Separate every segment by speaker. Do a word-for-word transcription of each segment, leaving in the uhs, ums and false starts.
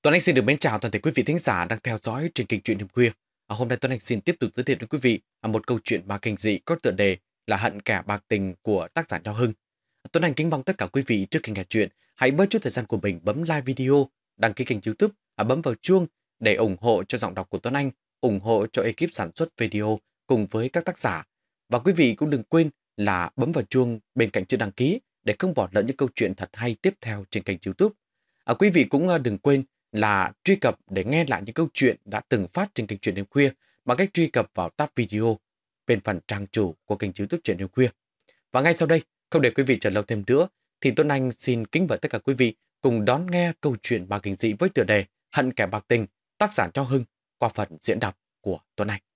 Speaker 1: Tuấn Anh xin được mến chào toàn thể quý vị thính giả đang theo dõi trên kênh Truyện Đêm Khuya. À, hôm nay Tuấn Anh xin tiếp tục giới thiệu đến quý vị à, một câu chuyện ma kinh dị có tựa đề là Hận Kẻ Bạc Tình của tác giả Nho Hưng. À, Tuấn Anh kính mong tất cả quý vị trước khi nghe chuyện hãy bớt chút thời gian của mình bấm like video, đăng ký kênh YouTube, à, bấm vào chuông để ủng hộ cho giọng đọc của Tuấn Anh, ủng hộ cho ekip sản xuất video cùng với các tác giả. Và quý vị cũng đừng quên là bấm vào chuông bên cạnh chữ đăng ký để không bỏ lỡ những câu chuyện thật hay tiếp theo trên kênh YouTube. À, quý vị cũng à, đừng quên là truy cập để nghe lại những câu chuyện đã từng phát trên kênh Truyện Đêm Khuya bằng cách truy cập vào tab video bên phần trang chủ của kênh YouTube Truyện Đêm Khuya. Và ngay sau đây, không để quý vị chờ lâu thêm nữa, thì Tuấn Anh xin kính mời tất cả quý vị cùng đón nghe câu chuyện ma kinh dị với tựa đề Hận Kẻ Bạc Tình, tác giả Nho Hưng qua phần diễn đọc của Tuấn Anh.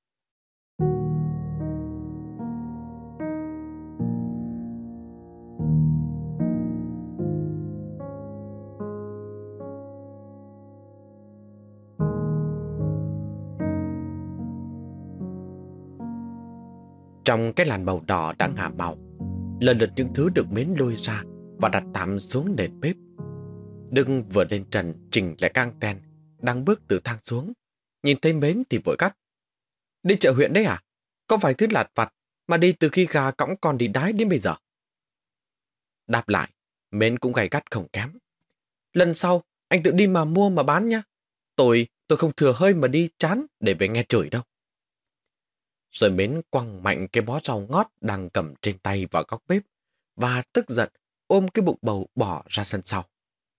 Speaker 1: Trong cái làn màu đỏ đã ngả màu, lần lượt những thứ được Mến lôi ra và đặt tạm xuống nền bếp. Đức vừa lên trần chỉnh lại cang ten, đang bước từ thang xuống, nhìn thấy Mến thì vội gắt: "Đi chợ huyện đấy à? Có phải thứ lặt vặt mà đi từ khi gà cõng con đi đái đến bây giờ?" Đáp lại, Mến cũng gay gắt không kém: "Lần sau anh tự đi mà mua mà bán nhá. Tôi, tôi không thừa hơi mà đi chán để về nghe chửi đâu." Rồi Mến quăng mạnh cái bó rau ngót đang cầm trên tay vào góc bếp và tức giận ôm cái bụng bầu bỏ ra sân sau.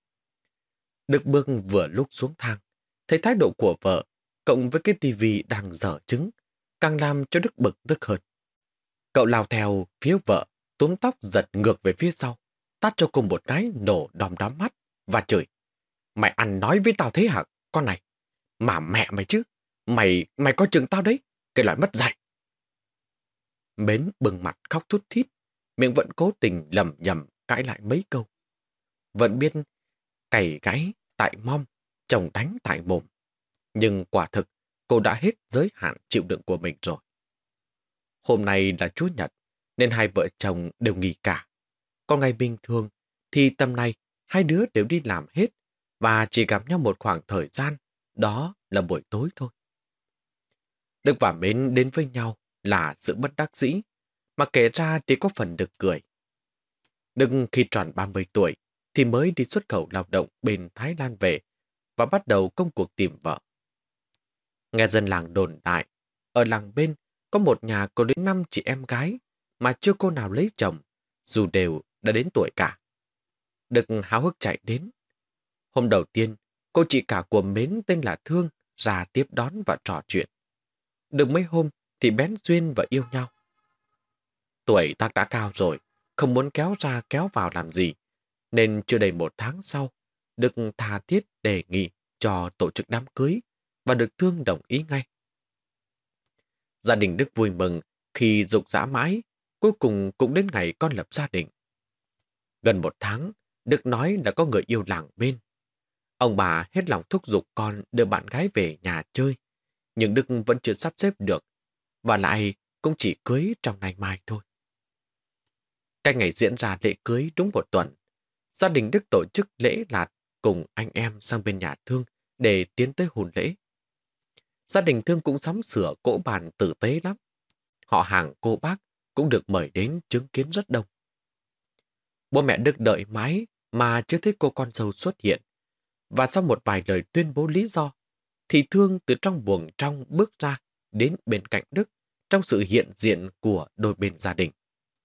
Speaker 1: Đức bước vừa lúc xuống thang, thấy thái độ của vợ cộng với cái tivi đang dở trứng càng làm cho Đức bực tức hơn. Cậu lao theo phía vợ, túm tóc giật ngược về phía sau, tát cho cô một cái nổ đom đóm mắt và chửi: "Mày ăn nói với tao thế hả con này? Mà mẹ mày chứ, mày mày coi chừng tao đấy, cái loại mất dạy." Mến bừng mặt khóc thút thít, miệng vẫn cố tình lầm nhầm cãi lại mấy câu. Vẫn biết cày gáy tại mom, chồng đánh tại mồm. Nhưng quả thực, cô đã hết giới hạn chịu đựng của mình rồi. Hôm nay là Chủ nhật, nên hai vợ chồng đều nghỉ cả. Còn ngày bình thường, thì tầm này hai đứa đều đi làm hết và chỉ gặp nhau một khoảng thời gian, đó là buổi tối thôi. Đức và Mến đến với nhau là sự bất đắc dĩ, mà kể ra thì có phần được cười. Đức khi tròn ba mươi tuổi thì mới đi xuất khẩu lao động bên Thái Lan về và bắt đầu công cuộc tìm vợ. Nghe dân làng đồn đại, ở làng bên có một nhà có đến năm chị em gái mà chưa cô nào lấy chồng, dù đều đã đến tuổi cả. Đức háo hức chạy đến. Hôm đầu tiên, cô chị cả của Mến tên là Thương ra tiếp đón và trò chuyện. Được mấy hôm thì bén duyên và yêu nhau. Tuổi tác đã cao rồi, không muốn kéo ra kéo vào làm gì, nên chưa đầy một tháng sau, Đức tha thiết đề nghị cho tổ chức đám cưới và được Thương đồng ý ngay. Gia đình Đức vui mừng khi giục giã mãi, cuối cùng cũng đến ngày con lập gia đình. Gần một tháng, Đức nói là có người yêu làng bên. Ông bà hết lòng thúc giục con đưa bạn gái về nhà chơi, nhưng Đức vẫn chưa sắp xếp được, và lại cũng chỉ cưới trong ngày mai thôi. Cái ngày diễn ra lễ cưới đúng một tuần, gia đình Đức tổ chức lễ lạt cùng anh em sang bên nhà Thương để tiến tới hôn lễ. Gia đình Thương cũng sắm sửa cỗ bàn tử tế lắm. Họ hàng cô bác cũng được mời đến chứng kiến rất đông. Bố mẹ Đức đợi mãi mà chưa thấy cô con dâu xuất hiện, và sau một vài lời tuyên bố lý do, thì Thương từ trong buồng trong bước ra đến bên cạnh Đức trong sự hiện diện của đôi bên gia đình.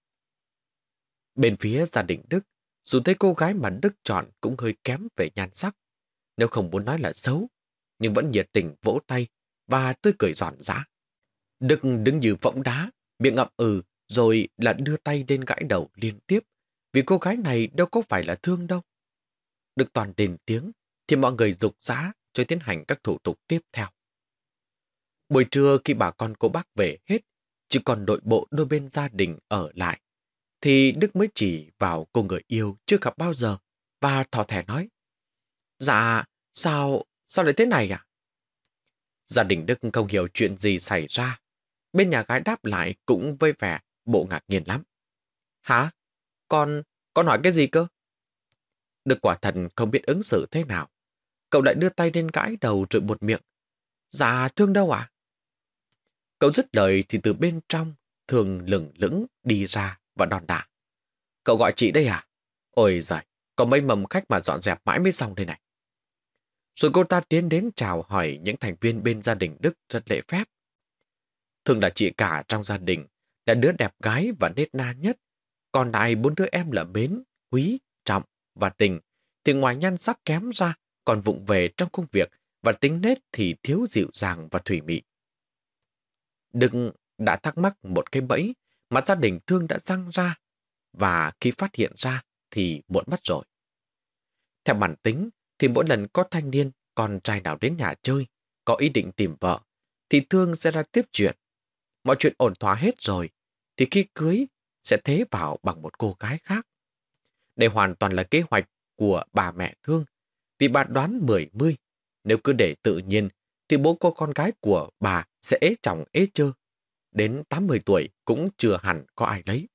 Speaker 1: Bên phía gia đình Đức, dù thấy cô gái mà Đức chọn cũng hơi kém về nhan sắc, nếu không muốn nói là xấu, nhưng vẫn nhiệt tình vỗ tay và tươi cười giòn giã. Đức đứng như võng đá, miệng ậm ừ, rồi là đưa tay lên gãi đầu liên tiếp, vì cô gái này đâu có phải là Thương đâu. Đức toàn đền tiếng, thì mọi người giục giã cho tiến hành các thủ tục tiếp theo. Buổi trưa khi bà con cô bác về hết, chỉ còn nội bộ đôi bên gia đình ở lại, thì Đức mới chỉ vào cô người yêu chưa gặp bao giờ và thỏ thẻ nói: "Dạ, sao, sao lại thế này à?" Gia đình Đức không hiểu chuyện gì xảy ra. Bên nhà gái đáp lại cũng với vẻ bộ ngạc nhiên lắm. "Hả? Con, con hỏi cái gì cơ?" Đức quả thần không biết ứng xử thế nào. cậu lại đưa tay lên gãi đầu rồi buột miệng. Dạ, Thương đâu ạ? Cậu dứt lời thì từ bên trong, Thương lửng lững đi ra và đòn đả. Cậu gọi chị đây à? Ôi giời, có mấy mầm khách mà dọn dẹp mãi mới xong đây này. Rồi cô ta tiến đến chào hỏi những thành viên bên gia đình Đức rất lễ phép. Thương là chị cả trong gia đình, là đứa đẹp gái và nết na nhất. Còn lại bốn đứa em là Mến, Quý, Trọng và Tình, thì ngoài nhan sắc kém ra còn vụng về trong công việc và tính nết thì thiếu dịu dàng và thủy mị. Đức đã thắc mắc một cái bẫy mà gia đình Thương đã răng ra, và khi phát hiện ra thì muộn mất rồi. Theo bản tính thì mỗi lần có thanh niên, con trai nào đến nhà chơi, có ý định tìm vợ, thì Thương sẽ ra tiếp chuyện. Mọi chuyện ổn thỏa hết rồi, thì khi cưới sẽ thế vào bằng một cô gái khác. Đây hoàn toàn là kế hoạch của bà mẹ Thương, vì bà đoán mười mươi, nếu cứ để tự nhiên thì bố cô con gái của bà sẽ ế chồng ế chơ. Đến tám mươi tuổi cũng chưa hẳn có ai lấy.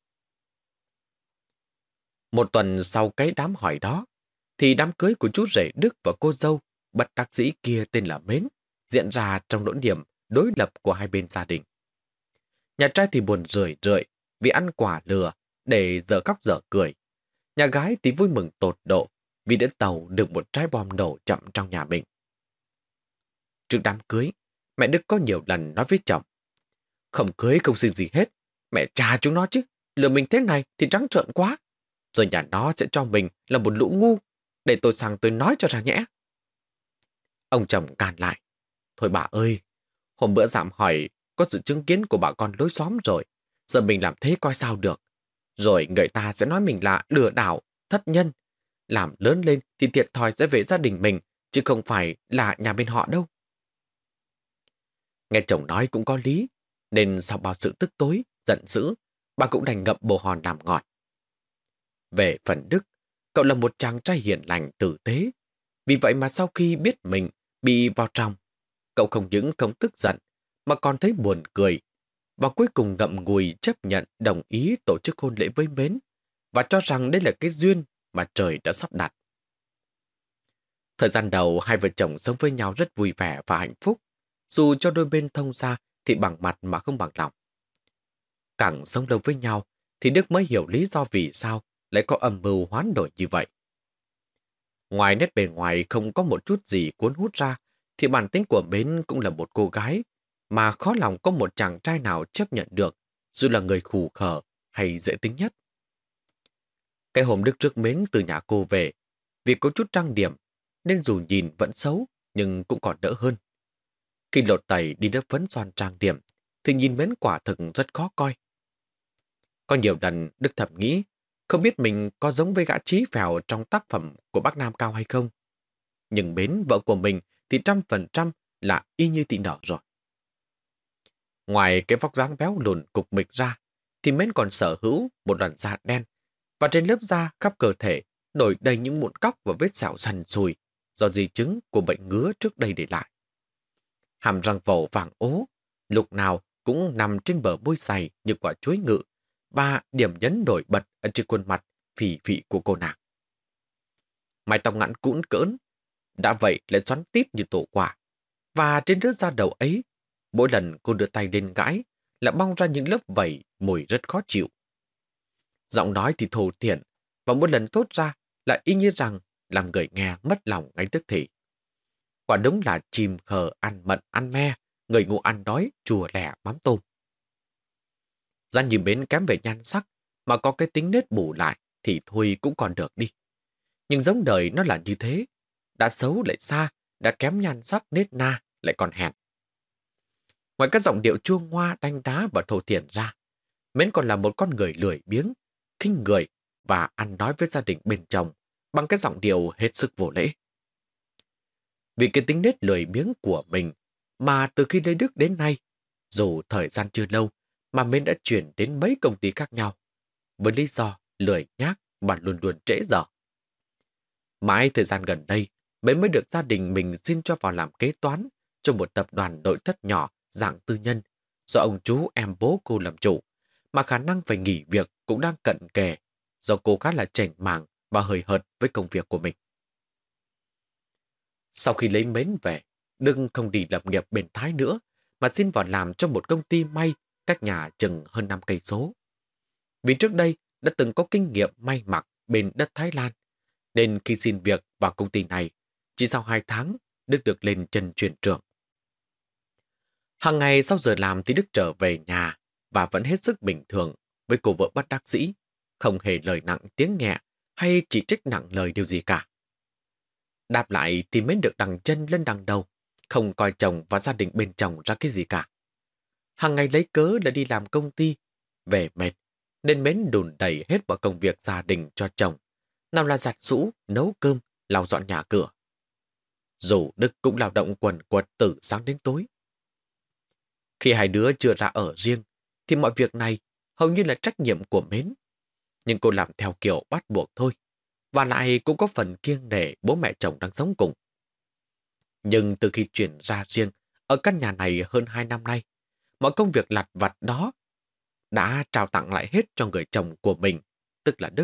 Speaker 1: Một tuần sau cái đám hỏi đó, thì đám cưới của chú rể Đức và cô dâu bất đắc dĩ kia tên là Mến diễn ra trong nỗi niềm đối lập của hai bên gia đình. Nhà trai thì buồn rười rượi vì ăn quả lừa để dở khóc dở cười. Nhà gái thì vui mừng tột độ vì đến tàu được một trái bom nổ chậm trong nhà mình. Trước đám cưới, mẹ Đức có nhiều lần nói với chồng: không cưới không xin gì hết, mẹ cha chúng nó chứ, lừa mình thế này thì trắng trợn quá. Rồi nhà nó sẽ cho mình là một lũ ngu, để tôi sang tôi nói cho ra nhẽ. Ông chồng càn lại: thôi bà ơi, hôm bữa dạm hỏi có sự chứng kiến của bà con lối xóm rồi, giờ mình làm thế coi sao được. Rồi người ta sẽ nói mình là lừa đảo, thất nhân. Làm lớn lên thì thiệt thòi sẽ về gia đình mình, chứ không phải là nhà bên họ đâu. Nghe chồng nói cũng có lý, nên sau bao sự tức tối, giận dữ, bà cũng đành ngậm bồ hòn làm ngọt. Về phần Đức, cậu là một chàng trai hiền lành tử tế. Vì vậy mà sau khi biết mình bị vào trong, cậu không những không tức giận, mà còn thấy buồn cười, và cuối cùng ngậm ngùi chấp nhận đồng ý tổ chức hôn lễ với Mến, và cho rằng đây là cái duyên mà trời đã sắp đặt. Thời gian đầu, hai vợ chồng sống với nhau rất vui vẻ và hạnh phúc, dù cho đôi bên thông ra thì bằng mặt mà không bằng lòng. Càng sống lâu với nhau, thì Đức mới hiểu lý do vì sao lại có âm mưu hoán đổi như vậy. Ngoài nét bề ngoài không có một chút gì cuốn hút ra, thì bản tính của Mến cũng là một cô gái mà khó lòng có một chàng trai nào chấp nhận được, dù là người khù khờ hay dễ tính nhất. Cái hôm Đức rước Mến từ nhà cô về, vì có chút trang điểm, nên dù nhìn vẫn xấu, nhưng cũng còn đỡ hơn. Khi lột tẩy đi lớp phấn son trang điểm, thì nhìn Mến quả thực rất khó coi. Có nhiều lần Đức thầm nghĩ, không biết mình có giống với gã Chí Phèo trong tác phẩm của bác Nam Cao hay không. Nhưng Mến, vợ của mình, thì trăm phần trăm là y như Thị Nở rồi. Ngoài cái vóc dáng béo lùn cục mịch ra, thì Mến còn sở hữu một làn da đen, và trên lớp da khắp cơ thể nổi đầy những mụn cóc và vết sẹo sần sùi do di chứng của bệnh ngứa trước đây để lại. Hàm răng vẩu vàng ố, lúc nào cũng nằm trên bờ môi dày như quả chuối ngự, và điểm nhấn nổi bật ở trên khuôn mặt phì phì của cô nàng. Mái tóc ngắn cũn cỡn, đã vậy lại xoắn tít như tổ quả, và trên đứa da đầu ấy, mỗi lần cô đưa tay lên gãi là bong ra những lớp vẩy mùi rất khó chịu. Giọng nói thì thô thiển, và mỗi lần thốt ra là y như rằng làm người nghe mất lòng ngay tức thì. Quả đúng là chim khờ ăn mận ăn me, người ngu ăn đói chùa lẻ mắm tôm. Ra nhìn Mến kém về nhan sắc, mà có cái tính nết bù lại thì thôi cũng còn được đi. Nhưng giống đời nó là như thế, đã xấu lại xa, đã kém nhan sắc nết na lại còn hèn. Ngoài các giọng điệu chua ngoa đanh đá và thô thiển ra, Mến còn là một con người lười biếng, khinh người và ăn nói với gia đình bên chồng bằng cái giọng điệu hết sức vô lễ. Vì cái tính nết lười biếng của mình mà từ khi lấy Đức đến nay, dù thời gian chưa lâu mà Mến đã chuyển đến mấy công ty khác nhau, với lý do lười nhác và luôn luôn trễ giờ. Mãi thời gian gần đây, Mến mới được gia đình mình xin cho vào làm kế toán cho một tập đoàn nội thất nhỏ dạng tư nhân do ông chú em bố cô làm chủ, mà khả năng phải nghỉ việc cũng đang cận kề do cô khá là chểnh mảng và hời hợt với công việc của mình. Sau khi lấy Mến về, Đức không đi lập nghiệp bên Thái nữa, mà xin vào làm cho một công ty may cách nhà chừng hơn năm cây số. Vì trước đây đã từng có kinh nghiệm may mặc bên đất Thái Lan, nên khi xin việc vào công ty này, chỉ sau hai tháng, Đức được lên chân thuyền trưởng. Hàng ngày sau giờ làm thì Đức trở về nhà và vẫn hết sức bình thường với cô vợ bất đắc dĩ, không hề lời nặng tiếng nhẹ hay chỉ trích nặng lời điều gì cả. Đáp lại thì Mến được đằng chân lên đằng đầu, không coi chồng và gia đình bên chồng ra cái gì cả. Hàng ngày lấy cớ là đi làm công ty, về mệt, nên Mến đùn đẩy hết mọi công việc gia đình cho chồng, nào là giặt giũ, nấu cơm, lau dọn nhà cửa. Dù Đức cũng lao động quần quật từ sáng đến tối. Khi hai đứa chưa ra ở riêng, thì mọi việc này hầu như là trách nhiệm của Mến. Nhưng cô làm theo kiểu bắt buộc thôi, và lại cũng có phần kiêng nể bố mẹ chồng đang sống cùng. Nhưng từ khi chuyển ra riêng ở căn nhà này hơn hai năm nay, mọi công việc lặt vặt đó đã trao tặng lại hết cho người chồng của mình, tức là Đức.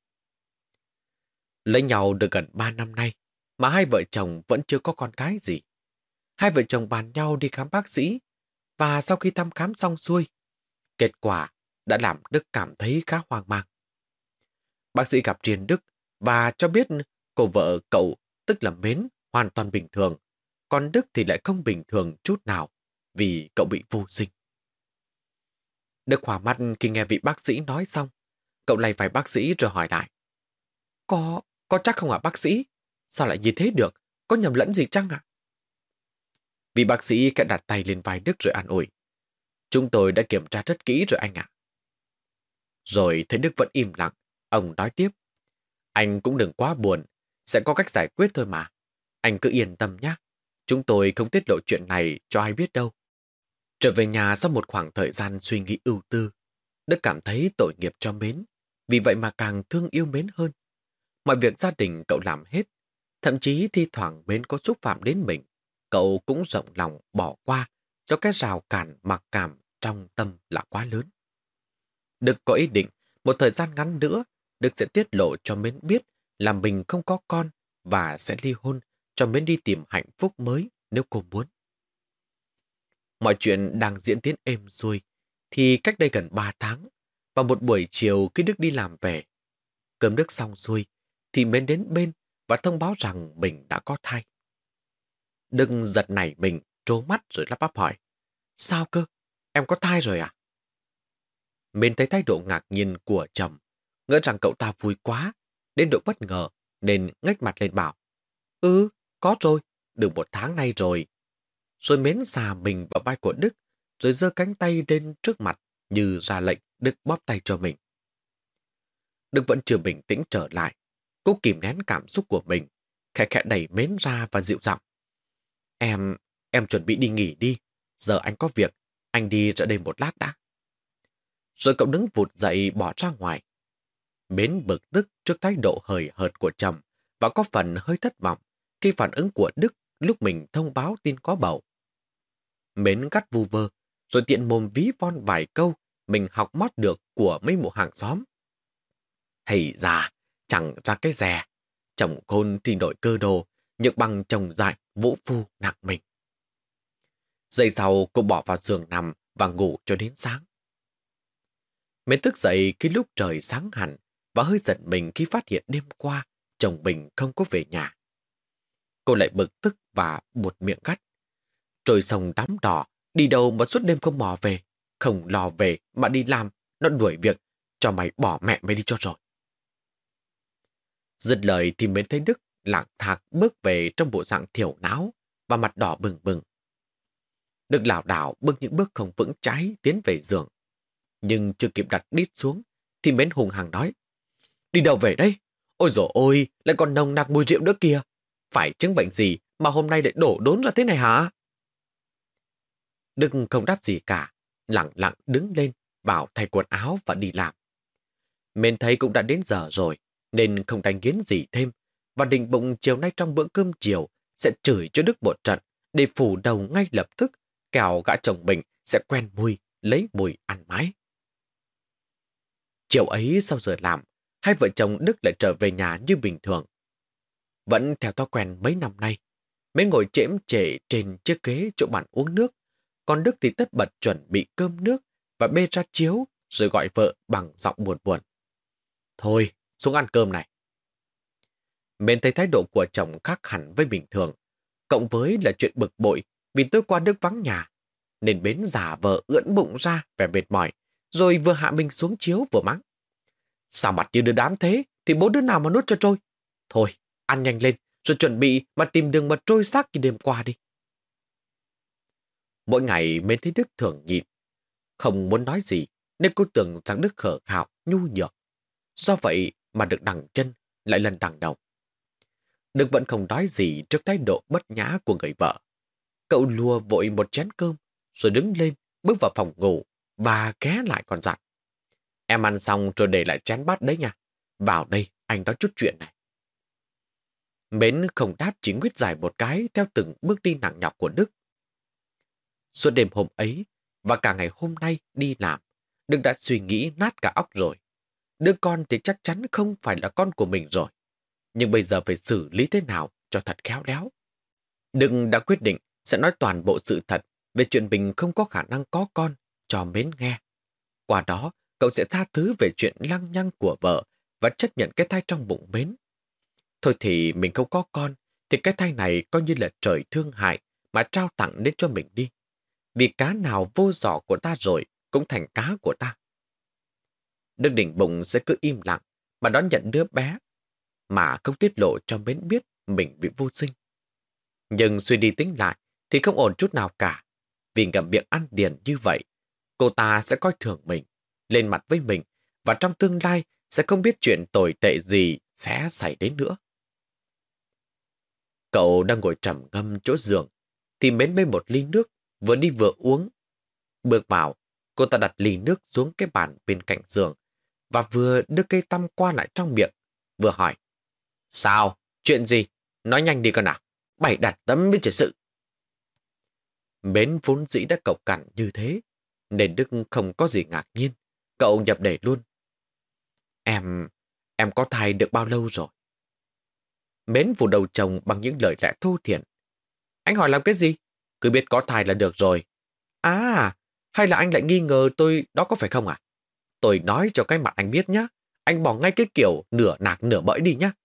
Speaker 1: Lấy nhau được gần ba năm nay, mà hai vợ chồng vẫn chưa có con cái gì. Hai vợ chồng bàn nhau đi khám bác sĩ, và sau khi thăm khám xong xuôi, kết quả đã làm Đức cảm thấy khá hoang mang. Bác sĩ gặp riêng Đức và cho biết cô vợ cậu, tức là Mến, hoàn toàn bình thường, còn Đức thì lại không bình thường chút nào vì cậu bị vô sinh. Đức hỏa mắt khi nghe vị bác sĩ nói xong. Cậu lay vai bác sĩ rồi hỏi lại. Có, có chắc không hả bác sĩ? Sao lại như thế được? Có nhầm lẫn gì chăng ạ? Vị bác sĩ khẽ đặt tay lên vai Đức rồi an ủi. Chúng tôi đã kiểm tra rất kỹ rồi anh ạ. Rồi thấy Đức vẫn im lặng, ông nói tiếp. Anh cũng đừng quá buồn, sẽ có cách giải quyết thôi mà. Anh cứ yên tâm nhé. Chúng tôi không tiết lộ chuyện này cho ai biết đâu. Trở về nhà sau một khoảng thời gian suy nghĩ ưu tư, Đức cảm thấy tội nghiệp cho Mến, vì vậy mà càng thương yêu Mến hơn. Mọi việc gia đình cậu làm hết, thậm chí thi thoảng Mến có xúc phạm đến mình, cậu cũng rộng lòng bỏ qua cho cái rào cản mặc cảm trong tâm là quá lớn. Đức có ý định một thời gian ngắn nữa, Đức sẽ tiết lộ cho Mến biết là mình không có con và sẽ ly hôn cho Mến đi tìm hạnh phúc mới nếu cô muốn. Mọi chuyện đang diễn tiến êm xuôi, thì cách đây gần ba tháng, vào một buổi chiều khi Đức đi làm về, cơm nước xong xuôi, thì Mến đến bên và thông báo rằng mình đã có thai. Đức giật nảy mình, trố mắt rồi lắp bắp hỏi. Sao cơ? Em có thai rồi à? Mến thấy thái độ ngạc nhiên của chồng, ngỡ rằng cậu ta vui quá, đến độ bất ngờ, nên ngếch mặt lên bảo. Ừ, có rồi, được một tháng nay rồi. Rồi Mến xà mình vào vai của Đức, rồi giơ cánh tay lên trước mặt như ra lệnh Đức bóp tay cho mình. Đức vẫn chưa bình tĩnh trở lại, cố kìm nén cảm xúc của mình, khẽ khẽ đẩy Mến ra và dịu giọng. Em, em chuẩn bị đi nghỉ đi, giờ anh có việc, anh đi ra đây một lát đã. Rồi cậu đứng vụt dậy bỏ ra ngoài. Mến bực tức trước thái độ hời hợt của chồng và có phần hơi thất vọng khi phản ứng của Đức lúc mình thông báo tin có bầu. Mến gắt vu vơ, rồi tiện mồm ví von vài câu mình học mót được của mấy mụ hàng xóm. Hay già, chẳng ra cái rè, chồng khôn thì đổi cơ đồ, nhược bằng chồng dại, vũ phu nặng mình. Dậy sau cô bỏ vào giường nằm và ngủ cho đến sáng. Mến thức dậy khi lúc trời sáng hẳn và hơi giận mình khi phát hiện đêm qua chồng mình không có về nhà. Cô lại bực tức và buột miệng gắt. Trời sông đám đỏ, đi đâu mà suốt đêm không mò về, không lo về mà đi làm, nó đuổi việc, cho mày bỏ mẹ mày đi cho rồi. Dứt lời thì Mến thấy Đức lạng thạc bước về trong bộ dạng thiểu não và mặt đỏ bừng bừng. Đức lảo đảo bước những bước không vững chãi tiến về giường. Nhưng chưa kịp đặt đít xuống thì Mến hùng hăng nói. Đi đâu về đây? Ôi dồi ôi, lại còn nồng nặc mùi rượu nữa kìa. Phải chứng bệnh gì mà hôm nay lại đổ đốn ra thế này hả? Đức không đáp gì cả, lặng lặng đứng lên, bảo thay quần áo và đi làm. Mến thấy cũng đã đến giờ rồi, nên không đánh nghiến gì thêm, và định bụng chiều nay trong bữa cơm chiều sẽ chửi cho Đức một trận để phủ đầu ngay lập tức, kẻo gã chồng mình sẽ quen mùi, lấy mùi ăn mái. Chiều ấy sau giờ làm, hai vợ chồng Đức lại trở về nhà như bình thường. Vẫn theo thói quen mấy năm nay, Mến ngồi chễm chệ trên chiếc ghế chỗ bàn uống nước, còn Đức thì tất bật chuẩn bị cơm nước và bê ra chiếu, rồi gọi vợ bằng giọng buồn buồn. Thôi, xuống ăn cơm này. Mến thấy thái độ của chồng khác hẳn với bình thường, cộng với là chuyện bực bội vì tối qua Đức vắng nhà, nên Mến giả vờ ưỡn bụng ra vẻ mệt mỏi, rồi vừa hạ mình xuống chiếu vừa mắng. Sao mặt như đứa đám thế, thì bố đứa nào mà nuốt cho trôi. Thôi, ăn nhanh lên, rồi chuẩn bị mà tìm đường mà trôi xác như đêm qua đi. Mỗi ngày Mến thấy Đức thường nhịn, không muốn nói gì, nên cô tưởng rằng Đức khờ khạo, nhu nhược. Do vậy mà được đằng chân lại lần đằng đầu. Đức vẫn không nói gì trước thái độ bất nhã của người vợ. Cậu lùa vội một chén cơm, rồi đứng lên, bước vào phòng ngủ, và ghé lại còn dặn. Em ăn xong rồi để lại chén bát đấy nha. Vào đây, anh nói chút chuyện này. Mến không đáp, chỉ nguyết dài một cái theo từng bước đi nặng nhọc của Đức. Suốt đêm hôm ấy, và cả ngày hôm nay đi làm, Đức đã suy nghĩ nát cả óc rồi. Đứa con thì chắc chắn không phải là con của mình rồi. Nhưng bây giờ phải xử lý thế nào cho thật khéo léo. Đức đã quyết định sẽ nói toàn bộ sự thật về chuyện mình không có khả năng có con cho Mến nghe. Qua đó, cậu sẽ tha thứ về chuyện lăng nhăng của vợ và chấp nhận cái thai trong bụng Mến. Thôi thì mình không có con, thì cái thai này coi như là trời thương hại mà trao tặng đến cho mình đi. Vì cá nào vô giỏ của ta rồi cũng thành cá của ta. Đức định bụng sẽ cứ im lặng mà đón nhận đứa bé, mà không tiết lộ cho Mến biết mình bị vô sinh. Nhưng suy đi tính lại thì không ổn chút nào cả. Vì ngậm miệng ăn điền như vậy, cô ta sẽ coi thường mình, lên mặt với mình, và trong tương lai sẽ không biết chuyện tồi tệ gì sẽ xảy đến nữa. Cậu đang ngồi trầm ngâm chỗ giường, thì Mến bê một ly nước, vừa đi vừa uống. Bước vào, cô ta đặt ly nước xuống cái bàn bên cạnh giường, và vừa đưa cây tăm qua lại trong miệng, vừa hỏi. Sao? Chuyện gì? Nói nhanh đi con nào. Bày đặt tấm với trời sự. Mến vốn dĩ đã cộc cằn như thế, nên Đức không có gì ngạc nhiên. Cậu nhập đề luôn. Em, em có thai được bao lâu rồi? Mến phủ đầu chồng bằng những lời lẽ thô thiển. Anh hỏi làm cái gì? Cứ biết có thai là được rồi. À, hay là anh lại nghi ngờ tôi đó có phải không à? Tôi nói cho cái mặt anh biết nhá. Anh bỏ ngay cái kiểu nửa nạc nửa bẫy đi nhá.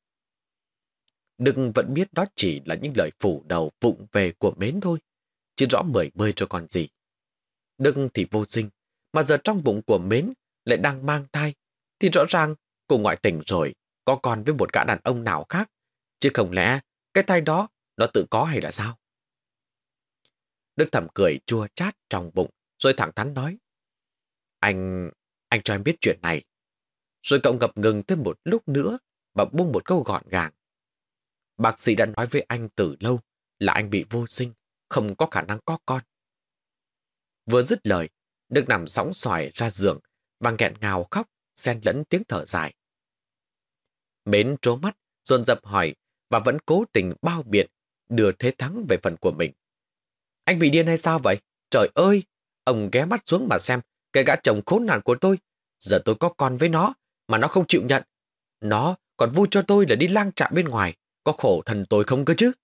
Speaker 1: Đừng vẫn biết đó chỉ là những lời phủ đầu vụng về của Mến thôi, chứ rõ mười bơi cho còn gì. Đừng thì vô sinh, mà giờ trong bụng của Mến lại đang mang thai, thì rõ ràng cô ngoại tình rồi, có con với một gã đàn ông nào khác, chứ không lẽ cái thai đó nó tự có hay là sao? Đức thầm cười chua chát trong bụng, rồi thẳng thắn nói. Anh, anh cho em biết chuyện này. Rồi cậu ngập ngừng thêm một lúc nữa và buông một câu gọn gàng. Bác sĩ đã nói với anh từ lâu là anh bị vô sinh, không có khả năng có con. Vừa dứt lời, Đức nằm sóng xoài ra giường và nghẹn ngào khóc, xen lẫn tiếng thở dài. Mến trố mắt, dồn dập hỏi và vẫn cố tình bao biện, đưa thế thắng về phần của mình. Anh bị điên hay sao vậy? Trời ơi! Ông ghé mắt xuống mà xem, cái gã chồng khốn nạn của tôi. Giờ tôi có con với nó, mà nó không chịu nhận. Nó còn vui cho tôi là đi lang chạm bên ngoài. Có khổ thần tôi không cơ chứ?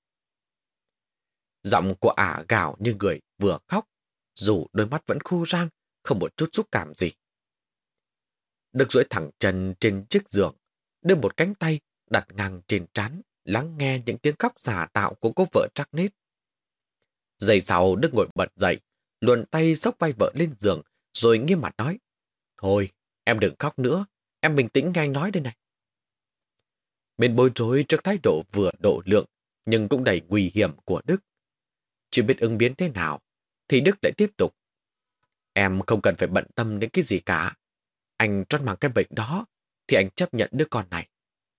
Speaker 1: Giọng của ả gào như người vừa khóc, dù đôi mắt vẫn khô rang, không một chút xúc cảm gì. Đức duỗi thẳng chân trên chiếc giường, đưa một cánh tay đặt ngang trên trán, lắng nghe những tiếng khóc giả tạo của cô vợ trắc nết. Giây sau, Đức ngồi bật dậy, luồn tay xốc vai vợ lên giường, rồi nghiêm mặt nói. Thôi, em đừng khóc nữa, em bình tĩnh nghe anh nói đây này. Bên bối rối trước thái độ vừa độ lượng, nhưng cũng đầy nguy hiểm của Đức. Chưa biết ứng biến thế nào, thì Đức lại tiếp tục. Em không cần phải bận tâm đến cái gì cả. Anh trót mang cái bệnh đó, thì anh chấp nhận đứa con này.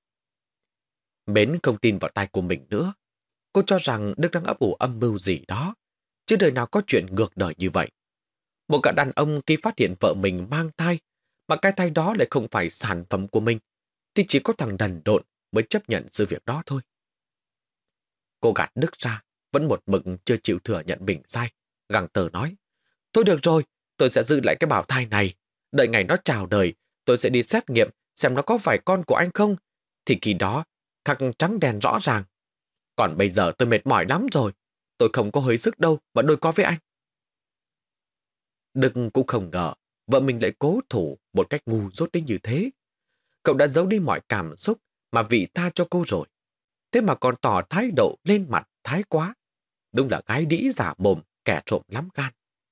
Speaker 1: Mến không tin vào tai của mình nữa. Cô cho rằng Đức đang ấp ủ âm mưu gì đó, chứ đời nào có chuyện ngược đời như vậy. Một gã đàn ông khi phát hiện vợ mình mang thai, mà cái thai đó lại không phải sản phẩm của mình, thì chỉ có thằng đần độn mới chấp nhận sự việc đó thôi. Cô gạt Đức ra, vẫn một mực chưa chịu thừa nhận mình sai, gằn tờ nói. Thôi được rồi, tôi sẽ giữ lại cái bào thai này. Đợi ngày nó chào đời, tôi sẽ đi xét nghiệm xem nó có phải con của anh không, thì khi đó khắc trắng đèn rõ ràng. Còn bây giờ tôi mệt mỏi lắm rồi. Tôi không có hơi sức đâu mà đôi co với anh. Đức cũng không ngờ vợ mình lại cố thủ một cách ngu dốt đến như thế. Cậu đã giấu đi mọi cảm xúc mà vị tha cho cô rồi. Thế mà còn tỏ thái độ lên mặt thái quá. Đúng là gái đĩ giả mồm, kẻ trộm lắm gan.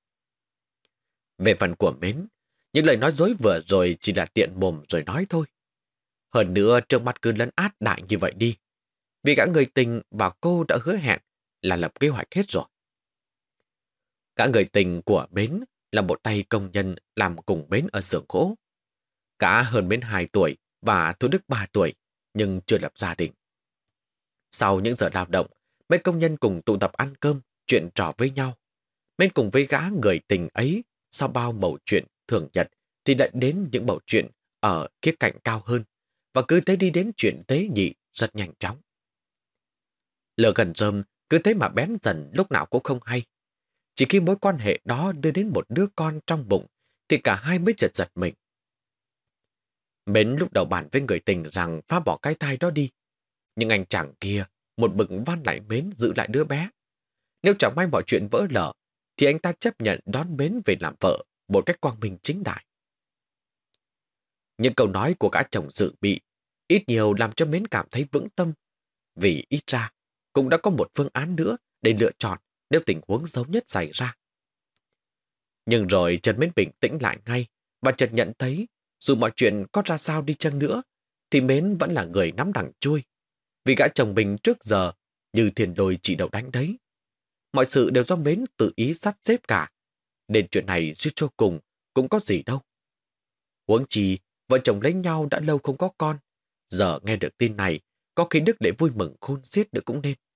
Speaker 1: Về phần của Mến, những lời nói dối vừa rồi chỉ là tiện mồm rồi nói thôi. Hơn nữa trước mặt cứ lấn át đại như vậy đi. Vì cả người tình và cô đã hứa hẹn là lập kế hoạch hết rồi. Cả người tình của Mến là một tay công nhân làm cùng Mến ở xưởng gỗ. Cả hơn Mến hai tuổi và Thu Đức ba tuổi, nhưng chưa lập gia đình. Sau những giờ lao động, mấy công nhân cùng tụ tập ăn cơm, chuyện trò với nhau. Mến cùng với gã người tình ấy, sau bao mẩu chuyện thường nhật, thì lại đến những mẩu chuyện ở khía cạnh cao hơn, và cứ thế đi đến chuyện tế nhị rất nhanh chóng. Lửa gần rơm cứ thế mà bén dần lúc nào cũng không hay. Chỉ khi mối quan hệ đó đưa đến một đứa con trong bụng, thì cả hai mới chợt giật mình. Mến lúc đầu bàn với người tình rằng phá bỏ cái thai đó đi. Nhưng anh chàng kia một bực van lại Mến giữ lại đứa bé. Nếu chẳng may mọi chuyện vỡ lở, thì anh ta chấp nhận đón Mến về làm vợ một cách quang minh chính đại. Những câu nói của gã chồng dự bị ít nhiều làm cho Mến cảm thấy vững tâm, vì ít ra cũng đã có một phương án nữa để lựa chọn nếu tình huống xấu nhất xảy ra. Nhưng rồi Trần Mến bình tĩnh lại ngay và chợt nhận thấy dù mọi chuyện có ra sao đi chăng nữa thì Mến vẫn là người nắm đằng chui, vì gã chồng mình trước giờ như thiền đồi chỉ đầu đánh đấy. Mọi sự đều do Mến tự ý sắp xếp cả, nên chuyện này suy cho cùng cũng có gì đâu. Huống chi vợ chồng lấy nhau đã lâu không có con, giờ nghe được tin này có khi Đức để vui mừng khôn xiết được cũng nên.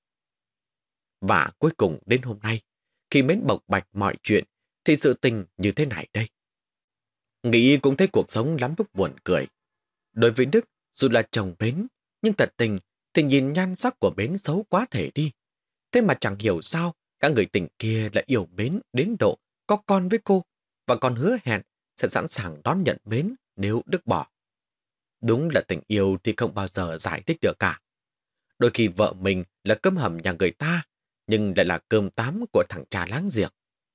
Speaker 1: Và cuối cùng đến hôm nay, khi Mến bộc bạch mọi chuyện thì sự tình như thế này đây. Nghĩ cũng thấy cuộc sống lắm lúc buồn cười. Đối với Đức, dù là chồng Mến, nhưng thật tình thì nhìn nhan sắc của Mến xấu quá thể đi. Thế mà chẳng hiểu sao các người tình kia lại yêu Mến đến độ có con với cô, và còn hứa hẹn sẽ sẵn sàng đón nhận Mến nếu Đức bỏ. Đúng là tình yêu thì không bao giờ giải thích được cả. Đôi khi vợ mình là cơm hầm nhà người ta, nhưng lại là cơm tám của thằng cha láng giềng.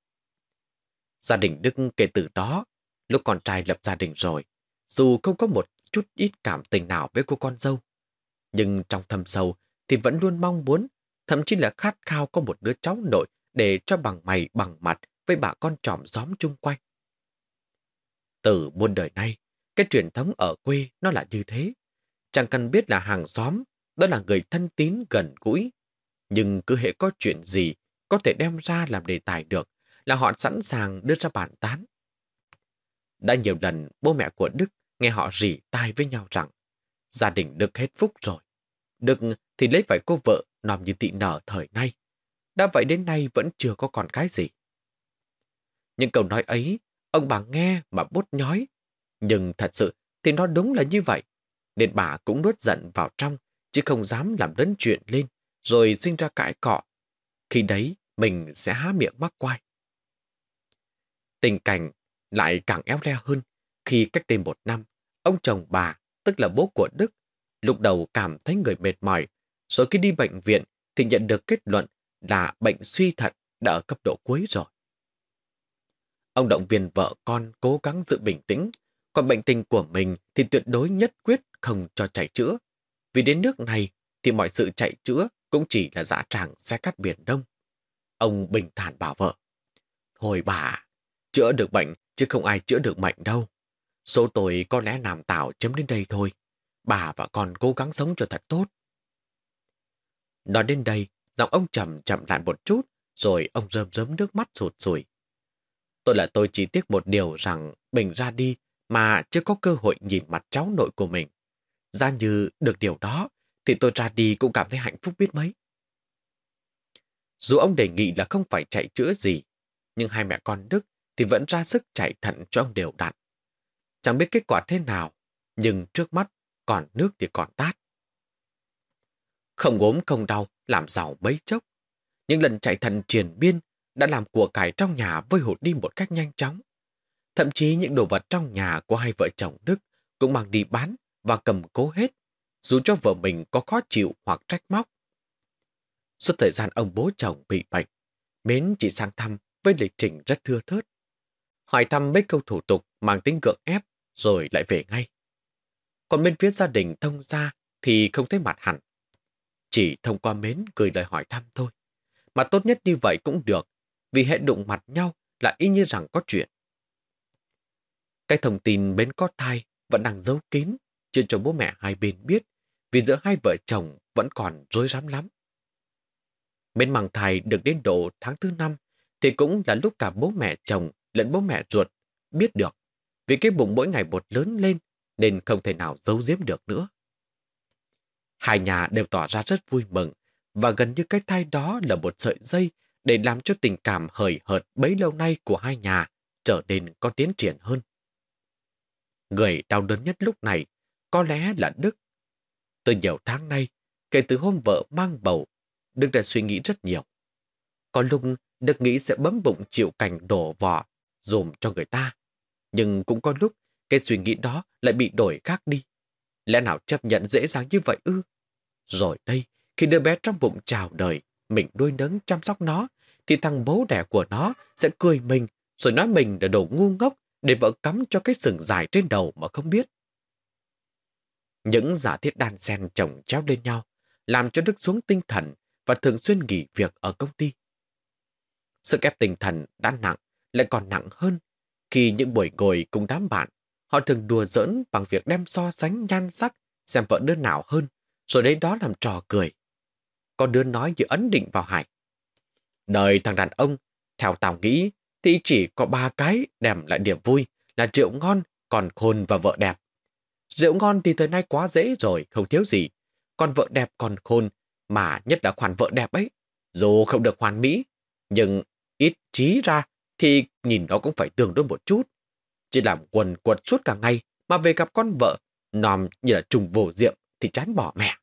Speaker 1: Gia đình Đức kể từ đó, lúc con trai lập gia đình rồi, dù không có một chút ít cảm tình nào với cô con dâu, nhưng trong thâm sâu thì vẫn luôn mong muốn, thậm chí là khát khao có một đứa cháu nội để cho bằng mày bằng mặt với bà con chòm xóm chung quanh. Từ muôn đời nay, cái truyền thống ở quê nó là như thế. Chẳng cần biết là hàng xóm, đó là người thân tín gần gũi. Nhưng cứ hễ có chuyện gì có thể đem ra làm đề tài được là họ sẵn sàng đưa ra bàn tán. Đã nhiều lần bố mẹ của Đức nghe họ rỉ tai với nhau rằng gia đình Đức hết phúc rồi. Đức thì lấy phải cô vợ nòm như tị nở thời nay. Đã vậy đến nay vẫn chưa có con cái gì. Những câu nói ấy, ông bà nghe mà bút nhói. Nhưng thật sự thì nó đúng là như vậy. Nên bà cũng nuốt giận vào trong, chứ không dám làm lớn chuyện lên, rồi sinh ra cãi cọ. Khi đấy, mình sẽ há miệng mắc quai. Tình cảnh lại càng éo le hơn khi cách đây một năm, ông chồng bà, tức là bố của Đức, lúc đầu cảm thấy người mệt mỏi, rồi khi đi bệnh viện thì nhận được kết luận là bệnh suy thận đã ở cấp độ cuối rồi. Ông động viên vợ con cố gắng giữ bình tĩnh, còn bệnh tình của mình thì tuyệt đối nhất quyết không cho chạy chữa. Vì đến nước này thì mọi sự chạy chữa cũng chỉ là dã tràng xe cát biển Đông. Ông bình thản bảo vợ, thôi bà, chữa được bệnh chứ không ai chữa được bệnh đâu. Số tôi có lẽ làm tảo chấm đến đây thôi. Bà và con cố gắng sống cho thật tốt. Nói đến đây, giọng ông chậm chậm lại một chút, rồi ông rơm rớm nước mắt sụt sùi. Tôi là tôi chỉ tiếc một điều rằng mình ra đi mà chưa có cơ hội nhìn mặt cháu nội của mình. Ra như được điều đó thì tôi ra đi cũng cảm thấy hạnh phúc biết mấy. Dù ông đề nghị là không phải chạy chữa gì, nhưng hai mẹ con Đức thì vẫn ra sức chạy thận cho ông đều đặn. Chẳng biết kết quả thế nào, nhưng trước mắt còn nước thì còn tát. Không ốm không đau, làm giàu bấy chốc. Những lần chạy thận triền biên đã làm của cải trong nhà vơi hụt đi một cách nhanh chóng. Thậm chí những đồ vật trong nhà của hai vợ chồng Đức cũng mang đi bán và cầm cố hết, dù cho vợ mình có khó chịu hoặc trách móc. Suốt thời gian ông bố chồng bị bệnh, Mến chỉ sang thăm với lịch trình rất thưa thớt. Hỏi thăm mấy câu thủ tục mang tính gượng ép rồi lại về ngay. Còn bên phía gia đình thông gia thì không thấy mặt hẳn. Chỉ thông qua Mến gửi lời hỏi thăm thôi. Mà tốt nhất như vậy cũng được, vì hệ đụng mặt nhau là y như rằng có chuyện. Cái thông tin Mến có thai vẫn đang giấu kín, chưa cho bố mẹ hai bên biết, vì giữa hai vợ chồng vẫn còn rối rắm lắm. Mến mang thai được đến độ tháng thứ năm, thì cũng là lúc cả bố mẹ chồng lẫn bố mẹ ruột biết được, vì cái bụng mỗi ngày một lớn lên nên không thể nào giấu giếm được nữa. Hai nhà đều tỏ ra rất vui mừng, và gần như cái thai đó là một sợi dây để làm cho tình cảm hời hợt bấy lâu nay của hai nhà trở nên có tiến triển hơn. Người đau đớn nhất lúc này có lẽ là Đức. Từ nhiều tháng nay, kể từ hôm vợ mang bầu, Đức đã suy nghĩ rất nhiều. Có lúc Đức nghĩ sẽ bấm bụng chịu cảnh đổ vỏ dùm cho người ta. Nhưng cũng có lúc cái suy nghĩ đó lại bị đổi khác đi. Lẽ nào chấp nhận dễ dàng như vậy ư? Rồi đây, khi đứa bé trong bụng chào đời, mình nuôi nấng chăm sóc nó, thì thằng bố đẻ của nó sẽ cười mình, rồi nói mình là đồ ngu ngốc để vợ cắm cho cái sừng dài trên đầu mà không biết. Những giả thiết đan xen chồng chéo lên nhau, làm cho Đức xuống tinh thần và thường xuyên nghỉ việc ở công ty. Sức ép tinh thần đã nặng, lại còn nặng hơn khi những buổi ngồi cùng đám bạn, họ thường đùa giỡn bằng việc đem so sánh nhan sắc, xem vợ đứa nào hơn, rồi lấy đó làm trò cười. Có đứa nói như ấn định vào Hải: đời thằng đàn ông, theo tao nghĩ, thì chỉ có ba cái đem lại niềm vui là rượu ngon, còn khôn và vợ đẹp. Rượu ngon thì thời nay quá dễ rồi, không thiếu gì. Còn vợ đẹp còn khôn, mà nhất là khoản vợ đẹp ấy. Dù không được hoàn mỹ, nhưng ít trí ra thì nhìn nó cũng phải tương đối một chút. Chỉ làm quần quật suốt cả ngày mà về gặp con vợ nòm như là trùng vồ diệm thì chán bỏ mẹ.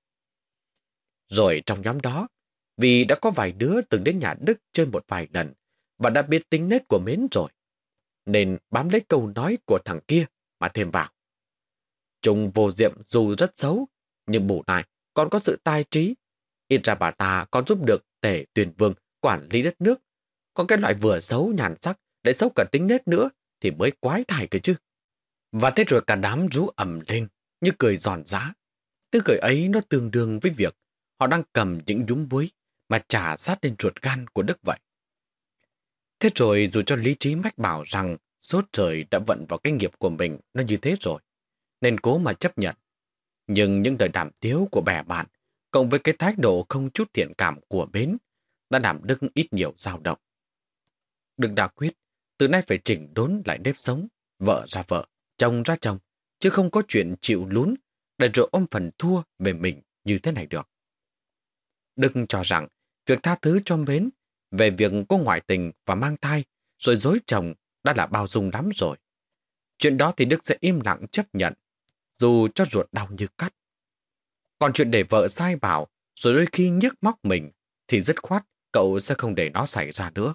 Speaker 1: Rồi trong nhóm đó, vì đã có vài đứa từng đến nhà Đức chơi một vài lần và đã biết tính nết của Mến rồi, nên bám lấy câu nói của thằng kia mà thêm vào: trùng vô diệm dù rất xấu, nhưng bù lại còn có sự tài trí. Ít ra bà ta còn giúp được Tể Tuyền Vương quản lý đất nước. Còn cái loại vừa xấu nhàn sắc lại xấu cả tính nết nữa thì mới quái thải cơ chứ. Và thế rồi cả đám rú ầm lên như cười giòn giã. Tiếng cười ấy nó tương đương với việc họ đang cầm những nhúm muối mà chà sát lên ruột gan của Đức vậy. Thế rồi dù cho lý trí mách bảo rằng số trời đã vận vào cái nghiệp của mình nó như thế rồi, nên cố mà chấp nhận. Nhưng những lời đàm tiếu của bè bạn, cộng với cái thái độ không chút thiện cảm của Mến, đã làm Đức ít nhiều dao động. Đức đã quyết, từ nay phải chỉnh đốn lại nếp sống, vợ ra vợ, chồng ra chồng, chứ không có chuyện chịu lún, để rồi ôm phần thua về mình như thế này được. Đức cho rằng, việc tha thứ cho Mến về việc có ngoại tình và mang thai, rồi dối chồng đã là bao dung lắm rồi. Chuyện đó thì Đức sẽ im lặng chấp nhận, dù cho ruột đau như cắt. Còn chuyện để vợ sai bảo, rồi đôi khi nhức móc mình, thì dứt khoát cậu sẽ không để nó xảy ra nữa.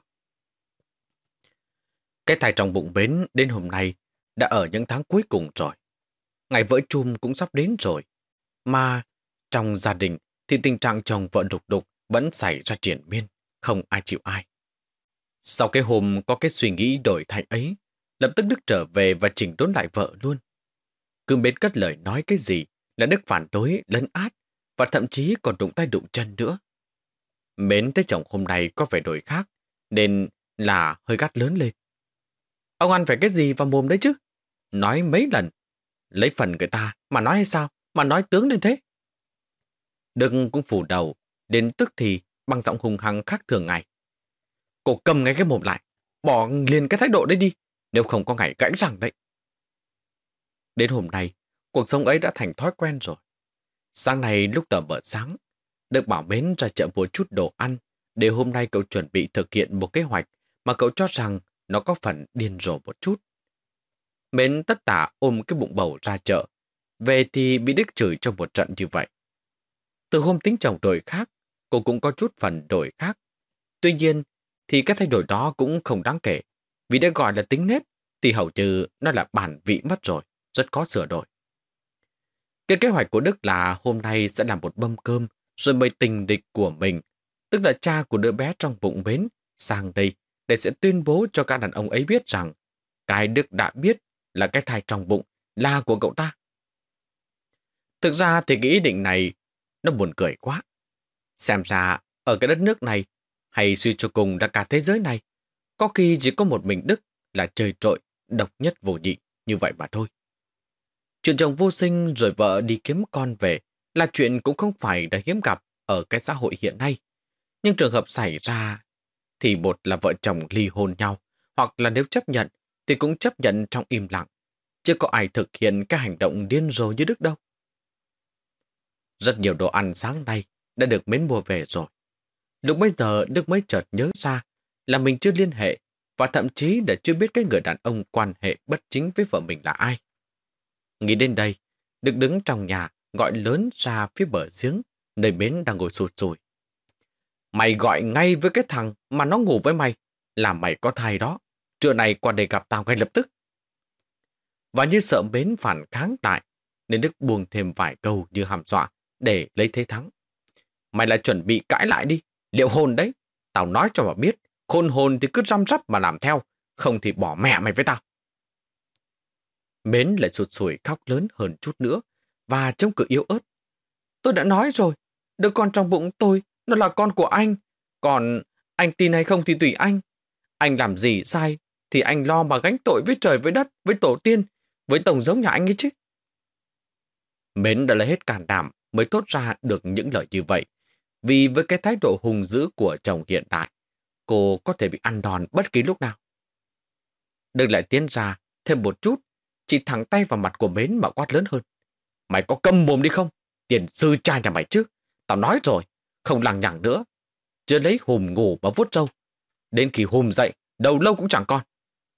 Speaker 1: Cái thai trong bụng Mến đến hôm nay đã ở những tháng cuối cùng rồi. Ngày vỡ chum cũng sắp đến rồi. Mà trong gia đình thì tình trạng chồng vợ đục đục vẫn xảy ra triền miên, không ai chịu ai. Sau cái hôm có cái suy nghĩ đổi thay ấy, lập tức Đức trở về và chỉnh đốn lại vợ luôn. Cứ Mến cất lời nói cái gì là Đức phản đối, lấn át, và thậm chí còn đụng tay đụng chân nữa. Mến thấy chồng hôm nay có vẻ đổi khác, nên là hơi gắt lớn lên: ông ăn phải cái gì vào mồm đấy chứ? Nói mấy lần, lấy phần người ta mà nói hay sao, mà nói tướng lên thế? Đức cũng phủ đầu, đến tức thì bằng giọng hùng hăng khác thường ngày: cô cầm ngay cái mồm lại, bỏ liền cái thái độ đấy đi, nếu không có ngày gãy răng đấy. Đến hôm nay, cuộc sống ấy đã thành thói quen rồi. Sáng nay lúc tờ mờ sáng, Đức bảo Mến ra chợ mua chút đồ ăn, để hôm nay cậu chuẩn bị thực hiện một kế hoạch mà cậu cho rằng nó có phần điên rồ một chút. Mến tất tả ôm cái bụng bầu ra chợ, về thì bị Đức chửi trong một trận như vậy. Từ hôm tính chồng đổi khác, cô cũng có chút phần đổi khác. Tuy nhiên, thì cái thay đổi đó cũng không đáng kể, vì đã gọi là tính nết, thì hầu như nó là bản vị mất rồi, rất khó sửa đổi. Cái kế hoạch của Đức là hôm nay sẽ làm một mâm cơm, rồi mời tình địch của mình, tức là cha của đứa bé trong bụng Mến, sang đây để sẽ tuyên bố cho các đàn ông ấy biết rằng cái Đức đã biết là cái thai trong bụng là của cậu ta. Thực ra thì cái ý định này nó buồn cười quá. Xem ra ở cái đất nước này, hay suy cho cùng là cả thế giới này, có khi chỉ có một mình Đức là trời trội, độc nhất vô nhị như vậy mà thôi. Chuyện chồng vô sinh rồi vợ đi kiếm con về là chuyện cũng không phải đã hiếm gặp ở cái xã hội hiện nay. Nhưng trường hợp xảy ra thì một là vợ chồng ly hôn nhau, hoặc là nếu chấp nhận thì cũng chấp nhận trong im lặng. Chưa có ai thực hiện cái hành động điên rồ như Đức đâu. Rất nhiều đồ ăn sáng nay đã được Mến mua về rồi. Lúc bây giờ Đức mới chợt nhớ ra là mình chưa liên hệ và thậm chí đã chưa biết cái người đàn ông quan hệ bất chính với vợ mình là ai. Nghĩ đến đây, Đức đứng trong nhà gọi lớn ra phía bờ giếng, nơi Mến đang ngồi sụt sùi. Mày gọi ngay với cái thằng mà nó ngủ với mày, là mày có thai đó. Trưa này qua đây gặp tao ngay lập tức. Và như sợ Mến phản kháng lại, nên Đức buông thêm vài câu như hàm dọa để lấy thế thắng. Mày lại chuẩn bị cãi lại đi, liệu hồn đấy. Tao nói cho mà biết, khôn hồn thì cứ răm rắp mà làm theo, không thì bỏ mẹ mày với tao. Mến lại sụt sùi khóc lớn hơn chút nữa và chống cự yếu ớt. Tôi đã nói rồi, đứa con trong bụng tôi nó là con của anh. Còn anh tin hay không thì tùy anh. Anh làm gì sai thì anh lo mà gánh tội với trời với đất, với tổ tiên, với tổng giống nhà anh ấy chứ. Mến đã lấy hết can đảm mới thốt ra được những lời như vậy. Vì với cái thái độ hung dữ của chồng hiện tại, cô có thể bị ăn đòn bất kỳ lúc nào. Đức lại tiến ra thêm một chút, chỉ thẳng tay vào mặt của Mến mà quát lớn hơn. Mày có câm mồm đi không? Tiền sư cha nhà mày chứ. Tao nói rồi, không lằng nhằng nữa. Chưa lấy hùm ngủ mà vuốt râu. Đến khi hùm dậy, đầu lâu cũng chẳng còn.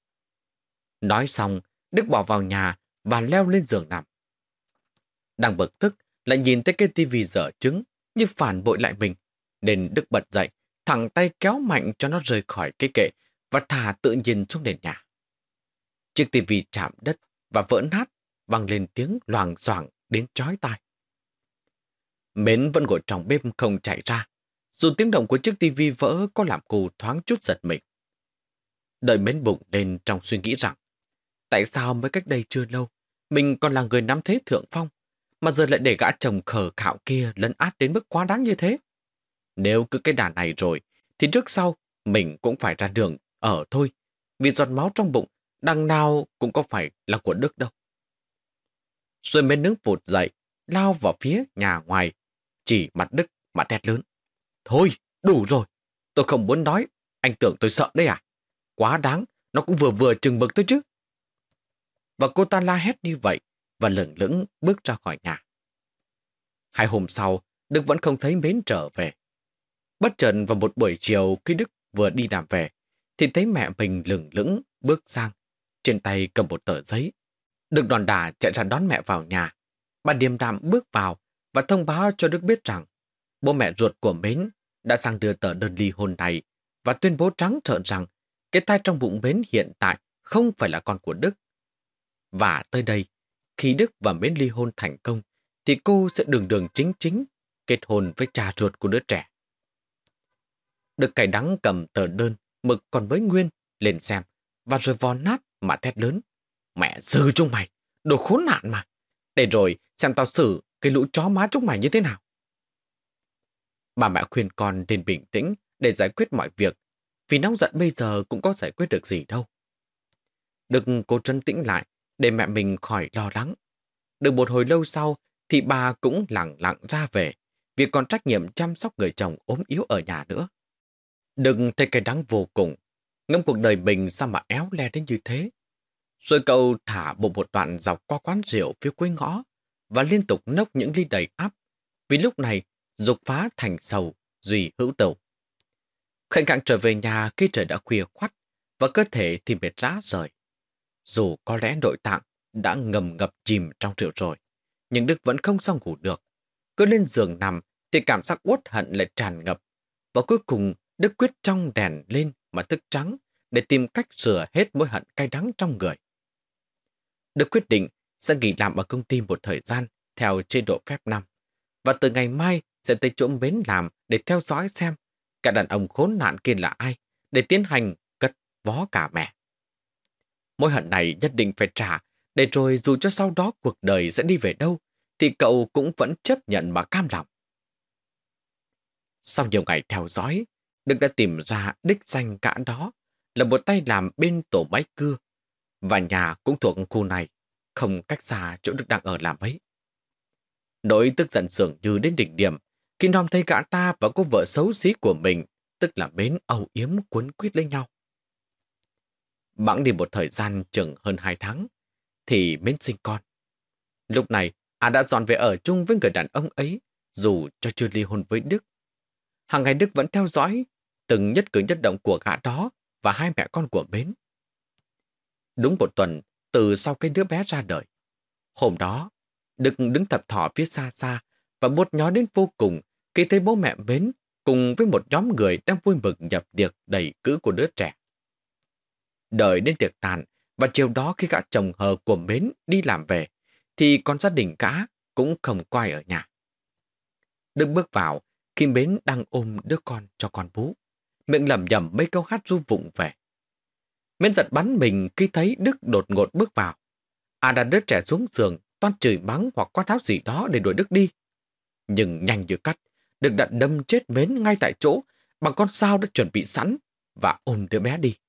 Speaker 1: Nói xong, Đức bỏ vào nhà và leo lên giường nằm. Đang bực tức, lại nhìn thấy cái tivi dở trứng như phản bội lại mình, nên Đức bật dậy, thẳng tay kéo mạnh cho nó rời khỏi cái kệ và thả tự nhiên xuống nền nhà. Chiếc tivi chạm đất và vỡ nát, vang lên tiếng loảng xoảng đến chói tai. Mến vẫn ngồi trong bếp không chạy ra, dù tiếng động của chiếc tivi vỡ có làm cô thoáng chút giật mình. Đợi Mến bụng lên trong suy nghĩ rằng, tại sao mới cách đây chưa lâu, mình còn là người nắm thế thượng phong, mà giờ lại để gã chồng khờ khạo kia lấn át đến mức quá đáng như thế. Nếu cứ cái đà này rồi, thì trước sau mình cũng phải ra đường ở thôi, vì giọt máu trong bụng đằng nào cũng có phải là của Đức đâu. Rồi Mến đứng vụt dậy, lao vào phía nhà ngoài, chỉ mặt Đức mà thét lớn. Thôi, đủ rồi, tôi không muốn nói, anh tưởng tôi sợ đấy à? Quá đáng, nó cũng vừa vừa chừng mực thôi chứ. Và cô ta la hét như vậy và lững lững bước ra khỏi nhà. Hai hôm sau, Đức vẫn không thấy Mến trở về. Bất chợt vào một buổi chiều khi Đức vừa đi làm về, thì thấy mẹ mình lững lững bước sang, trên tay cầm một tờ giấy. Đức đòn đả chạy ra đón mẹ vào nhà. Bà điềm đạm bước vào và thông báo cho Đức biết rằng bố mẹ ruột của Mến đã sang đưa tờ đơn ly hôn này và tuyên bố trắng trợn rằng cái thai trong bụng Mến hiện tại không phải là con của Đức. Và tới đây, khi Đức và Mến ly hôn thành công, thì cô sẽ đường đường chính chính kết hôn với cha ruột của đứa trẻ. Đức cay đắng cầm tờ đơn, mực còn mới nguyên, lên xem, và rồi vò nát mà thét lớn. Mẹ dư chúng mày, đồ khốn nạn mà. Để rồi xem tao xử cái lũ chó má chúng mày như thế nào. Bà mẹ khuyên con nên bình tĩnh để giải quyết mọi việc, vì nóng giận bây giờ cũng có giải quyết được gì đâu. Đức cố trấn tĩnh lại để mẹ mình khỏi lo lắng. Được một hồi lâu sau thì bà cũng lẳng lặng ra về, vì còn trách nhiệm chăm sóc người chồng ốm yếu ở nhà nữa. Đừng thấy cái đắng vô cùng, ngẫm cuộc đời mình sao mà éo le đến như thế. Rồi cậu thả bộ một đoạn dọc qua quán rượu phía cuối ngõ và liên tục nốc những ly đầy ắp, vì lúc này dục phá thành sầu, duy hữu tẩu. Khệnh khạng trở về nhà khi trời đã khuya khoắt và cơ thể thì mệt rã rời. Dù có lẽ nội tạng đã ngầm ngập chìm trong rượu rồi, nhưng Đức vẫn không sao ngủ được. Cứ lên giường nằm thì cảm giác uất hận lại tràn ngập. Và cuối cùng Đức quyết trong đèn lên mà thức trắng để tìm cách rửa hết mối hận cay đắng trong người. Đức quyết định sẽ nghỉ làm ở công ty một thời gian theo chế độ phép năm, và từ ngày mai sẽ tới chỗ Mến làm để theo dõi xem cả đàn ông khốn nạn kia là ai, để tiến hành cất vó cả mẹ. Mối hận này nhất định phải trả, để rồi dù cho sau đó cuộc đời sẽ đi về đâu, thì cậu cũng vẫn chấp nhận mà cam lòng. Sau nhiều ngày theo dõi, Đức đã tìm ra đích danh gã đó là một tay làm bên tổ máy cưa, và nhà cũng thuộc khu này, không cách xa chỗ Đức đang ở làm ấy. Nỗi tức giận dường như đến đỉnh điểm khi Nom thấy gã ta và cô vợ xấu xí của mình, tức là Mến, âu yếm cuốn quýt lấy nhau. Bẵng đi một thời gian chừng hơn hai tháng, thì Mến sinh con. Lúc này, à đã dọn về ở chung với người đàn ông ấy, dù cho chưa ly hôn với Đức. Hàng ngày Đức vẫn theo dõi từng nhất cử nhất động của gã đó và hai mẹ con của Mến. Đúng một tuần từ sau cái đứa bé ra đời. Hôm đó, Đức đứng thập thỏ phía xa xa và buốt nhói đến vô cùng khi thấy bố mẹ Mến cùng với một nhóm người đang vui mừng nhập tiệc đầy cữ của đứa trẻ. Đợi đến tiệc tàn và chiều đó khi gã chồng hờ của Mến đi làm về, thì con gia đình gã cũng không có ai ở nhà. Đức bước vào khi Mến đang ôm đứa con cho con bú, miệng lẩm nhẩm mấy câu hát ru vụng về. Mến giật bắn mình khi thấy Đức đột ngột bước vào. À đặt đứa trẻ xuống giường, toan chửi mắng hoặc quát tháo gì đó để đuổi Đức đi. Nhưng nhanh như cắt, Đức đã đâm chết Mến ngay tại chỗ bằng con dao đã chuẩn bị sẵn và ôm đứa bé đi.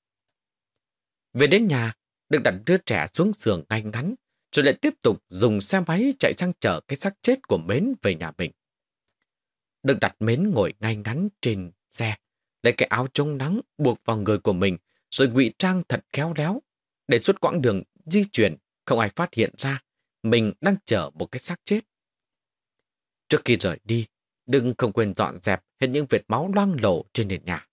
Speaker 1: Về đến nhà, Đức đặt đứa trẻ xuống giường ngay ngắn, rồi lại tiếp tục dùng xe máy chạy sang chở cái xác chết của Mến về nhà mình. Đức đặt Mến ngồi ngay ngắn trên xe, lấy cái áo chống nắng buộc vào người của mình, rồi ngụy trang thật khéo léo, để suốt quãng đường di chuyển không ai phát hiện ra mình đang chở một cái xác chết. Trước khi rời đi, Đức không quên dọn dẹp hết những vệt máu loang lổ trên nền nhà.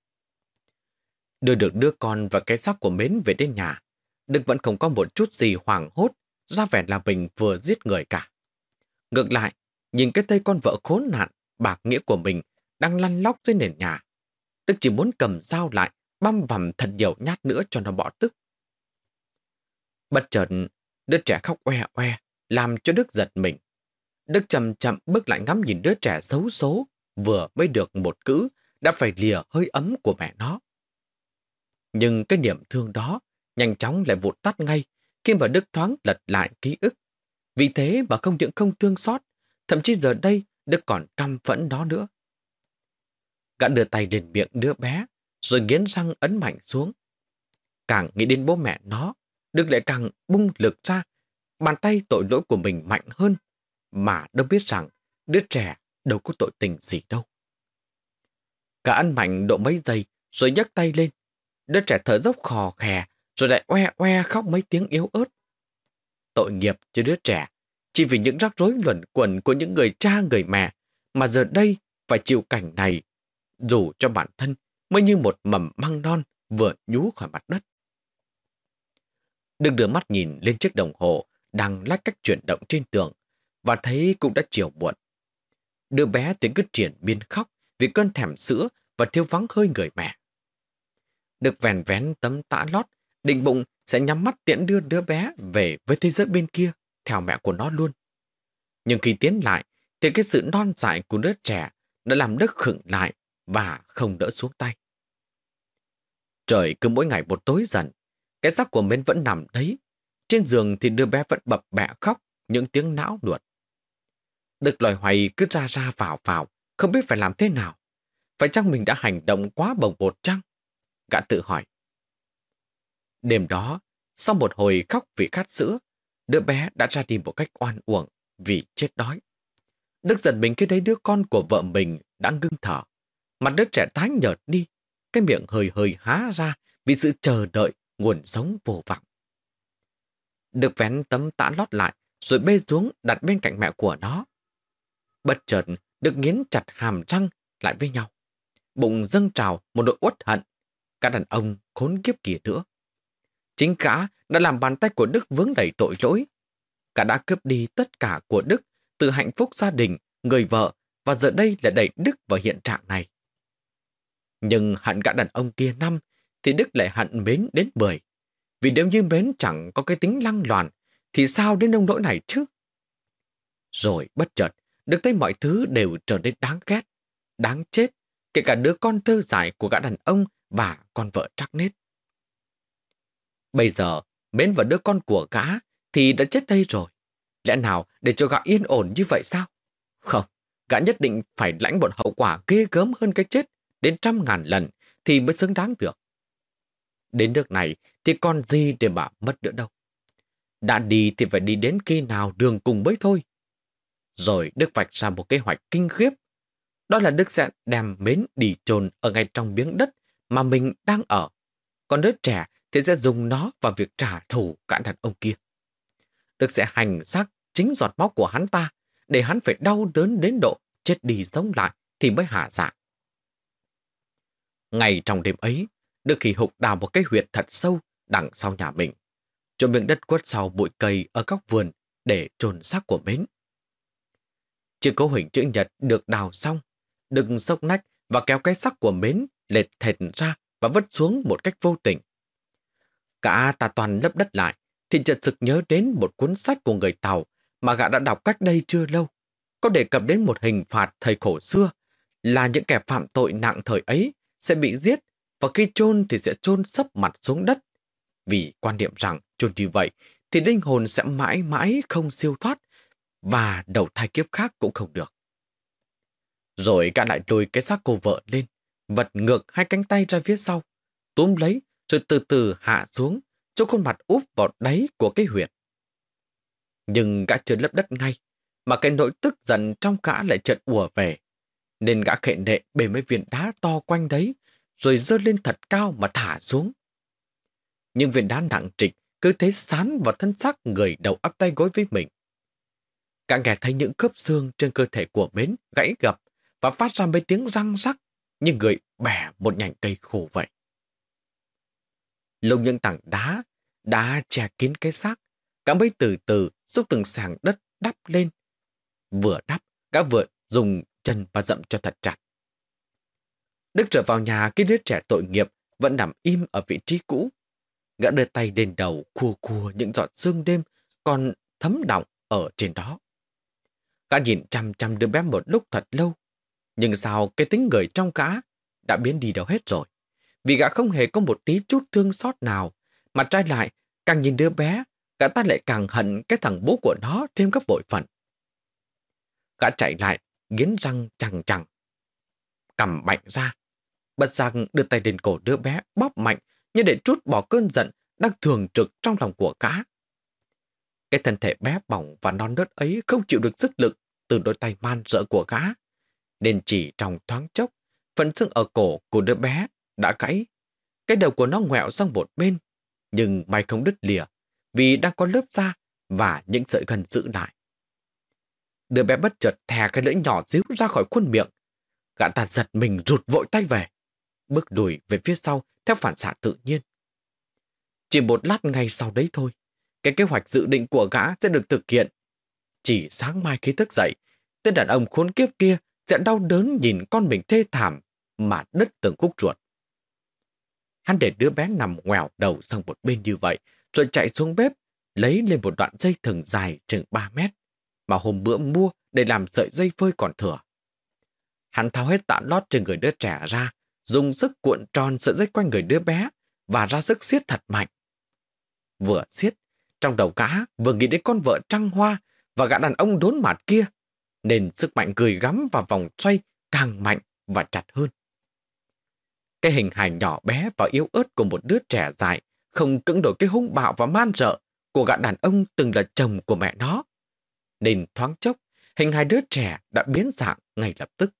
Speaker 1: Đưa được đứa con và cái xác của Mến về đến nhà, Đức vẫn không có một chút gì hoảng hốt, ra vẻ là mình vừa giết người cả. Ngược lại, nhìn cái tay con vợ khốn nạn, bạc nghĩa của mình đang lăn lóc dưới nền nhà, Đức chỉ muốn cầm dao lại, băm vằm thật nhiều nhát nữa cho nó bỏ tức. Bất chợt, đứa trẻ khóc oe oe, làm cho Đức giật mình. Đức chậm chậm bước lại ngắm nhìn đứa trẻ xấu số, vừa mới được một cữ, đã phải lìa hơi ấm của mẹ nó. Nhưng cái niềm thương đó nhanh chóng lại vụt tắt ngay khi mà Đức thoáng lật lại ký ức. Vì thế mà không những không thương xót, thậm chí giờ đây Đức còn căm phẫn nó nữa. Gã đưa tay lên miệng đứa bé, rồi nghiến răng ấn mạnh xuống. Càng nghĩ đến bố mẹ nó, Đức lại càng bung lực ra, bàn tay tội lỗi của mình mạnh hơn, mà đâu biết rằng đứa trẻ đâu có tội tình gì đâu. Cả ấn mạnh độ mấy giây, rồi nhấc tay lên. Đứa trẻ thở dốc khò khè, rồi lại oe oe khóc mấy tiếng yếu ớt. Tội nghiệp cho đứa trẻ, chỉ vì những rắc rối luẩn quẩn của những người cha người mẹ, mà giờ đây phải chịu cảnh này, dù cho bản thân mới như một mầm măng non vừa nhú khỏi mặt đất. Đức đưa mắt nhìn lên chiếc đồng hồ đang lách cách chuyển động trên tường, và thấy cũng đã chiều muộn. Đứa bé thì cứ triển miên khóc vì cơn thèm sữa và thiếu vắng hơi người mẹ. Đức vèn vén tấm tã lót, định bụng sẽ nhắm mắt tiễn đưa đứa bé về với thế giới bên kia, theo mẹ của nó luôn. Nhưng khi tiến lại, thì cái sự non dại của đứa trẻ đã làm Đức khựng lại và không đỡ xuống tay. Trời cứ mỗi ngày một tối dần, cái xác của Mến vẫn nằm đấy. Trên giường thì đứa bé vẫn bập bẹ khóc những tiếng não nuột. Đức loài hoài cứ ra ra vào vào, không biết phải làm thế nào. Phải chăng mình đã hành động quá bồng bột chăng? Gã tự hỏi. Đêm đó, sau một hồi khóc vì khát sữa, đứa bé đã ra đi một cách oan uổng vì chết đói. Đức giận mình khi thấy đứa con của vợ mình đã ngưng thở. Mặt đứa trẻ tái nhợt đi, cái miệng hơi hơi há ra vì sự chờ đợi nguồn sống vô vọng. Đức vén tấm tã lót lại, rồi bê xuống đặt bên cạnh mẹ của nó. Bất chợt, Đức nghiến chặt hàm răng lại với nhau. Bụng dâng trào một nỗi uất hận. Cả đàn ông khốn kiếp kia nữa. Chính gã đã làm bàn tay của Đức vướng đầy tội lỗi. Gã đã cướp đi tất cả của Đức, từ hạnh phúc gia đình, người vợ, và giờ đây lại đẩy Đức vào hiện trạng này. Nhưng hận gã đàn ông kia năm, thì Đức lại hận Mến đến mười. Vì nếu như Mến chẳng có cái tính lăng loàn, thì sao đến nông nỗi này chứ? Rồi bất chợt, được thấy mọi thứ đều trở nên đáng ghét, đáng chết, kể cả đứa con thơ dại của gã đàn ông và con vợ trắc nết. Bây giờ, Mến và đứa con của gã thì đã chết đây rồi. Lẽ nào để cho gã yên ổn như vậy sao? Không, gã nhất định phải lãnh một hậu quả ghê gớm hơn cái chết đến trăm ngàn lần thì mới xứng đáng được. Đến nước này thì còn gì để mà mất nữa đâu. Đã đi thì phải đi đến khi nào đường cùng mới thôi. Rồi Đức vạch ra một kế hoạch kinh khiếp. Đó là Đức sẽ đem Mến đi chôn ở ngay trong miếng đất mà mình đang ở. Còn đứa trẻ thì sẽ dùng nó vào việc trả thù cả đàn ông kia. Đức sẽ hành xác chính giọt máu của hắn ta, để hắn phải đau đớn đến độ chết đi sống lại thì mới hạ dạ. Ngày trong đêm ấy, Đức hì hục đào một cái huyệt thật sâu đằng sau nhà mình, chỗ miếng đất quất sau bụi cây ở góc vườn để chôn xác của Mến. Chiếc cấu hình chữ nhật được đào xong, Đức xốc nách và kéo cái xác của Mến lệch thệt ra và vứt xuống một cách vô tình. Cả ta toàn lấp đất lại thì chợt sực nhớ đến một cuốn sách của người Tàu mà gã đã đọc cách đây chưa lâu, có đề cập đến một hình phạt thời cổ xưa là những kẻ phạm tội nặng thời ấy sẽ bị giết và khi chôn thì sẽ chôn sấp mặt xuống đất, vì quan niệm rằng chôn như vậy thì linh hồn sẽ mãi mãi không siêu thoát và đầu thai kiếp khác cũng không được. Rồi gã lại lôi cái xác cô vợ lên, vật ngược hai cánh tay ra phía sau, túm lấy rồi từ từ hạ xuống, cho khuôn mặt úp vào đáy của cái huyệt. Nhưng gã chưa lấp đất ngay, mà cái nỗi tức giận trong gã lại chợt ùa về, nên gã khệ nệ bề mấy viên đá to quanh đấy, rồi giơ lên thật cao mà thả xuống. Nhưng viên đá nặng trịch cứ thế sán vào thân xác người đầu ấp tay gối với mình. Gã nghe thấy những khớp xương trên cơ thể của Mến gãy gập và phát ra mấy tiếng răng rắc như người bẻ một nhành cây khô vậy. Lúc những tảng đá đã che kín cái xác, gã mới từ từ giúp từng sàng đất đắp lên. Vừa đắp, gã vừa dùng chân và dậm cho thật chặt. Đức trở vào nhà, cái đứa trẻ tội nghiệp vẫn nằm im ở vị trí cũ. Gã đưa tay lên đầu khua khua những giọt sương đêm còn thấm đọng ở trên đó. Gã nhìn chăm chăm đứa bé một lúc thật lâu, nhưng sao cái tính người trong gã đã biến đi đâu hết rồi, vì gã không hề có một tí chút thương xót nào, mà trái lại càng nhìn đứa bé, gã ta lại càng hận cái thằng bố của nó thêm gấp bội phần. Gã chạy lại, nghiến răng chằng chằng, cầm mạnh ra, bất giác đưa tay lên cổ đứa bé bóp mạnh như để trút bỏ cơn giận đang thường trực trong lòng của gã. Cái thân thể bé bỏng và non nớt ấy không chịu được sức lực từ đôi tay man rợ của gã, nên chỉ trong thoáng chốc, phần xương ở cổ của đứa bé đã gãy. Cái đầu của nó ngoẹo sang một bên, nhưng may không đứt lìa, vì đang có lớp da và những sợi gân giữ lại. Đứa bé bất chợt thè cái lưỡi nhỏ díu ra khỏi khuôn miệng. Gã ta giật mình rụt vội tay về, bước lùi về phía sau theo phản xạ tự nhiên. Chỉ một lát ngay sau đấy thôi, cái kế hoạch dự định của gã sẽ được thực hiện. Chỉ sáng mai khi thức dậy, tên đàn ông khốn kiếp kia sẽ đau đớn nhìn con mình thê thảm mà đứt từng khúc ruột. Hắn để đứa bé nằm ngoèo đầu sang một bên như vậy, rồi chạy xuống bếp, lấy lên một đoạn dây thừng dài chừng ba mét, mà hôm bữa mua để làm sợi dây phơi còn thừa. Hắn tháo hết tã lót trên người đứa trẻ ra, dùng sức cuộn tròn sợi dây quanh người đứa bé và ra sức siết thật mạnh. Vừa siết, trong đầu gã vừa nghĩ đến con vợ trăng hoa và gã đàn ông đốn mạt kia, nên sức mạnh gửi gắm vào vòng xoay càng mạnh và chặt hơn. Cái hình hài nhỏ bé và yếu ớt của một đứa trẻ dại không cưỡng nổi cái hung bạo và man rợ của gã đàn ông từng là chồng của mẹ nó, nên thoáng chốc hình hài đứa trẻ đã biến dạng ngay lập tức.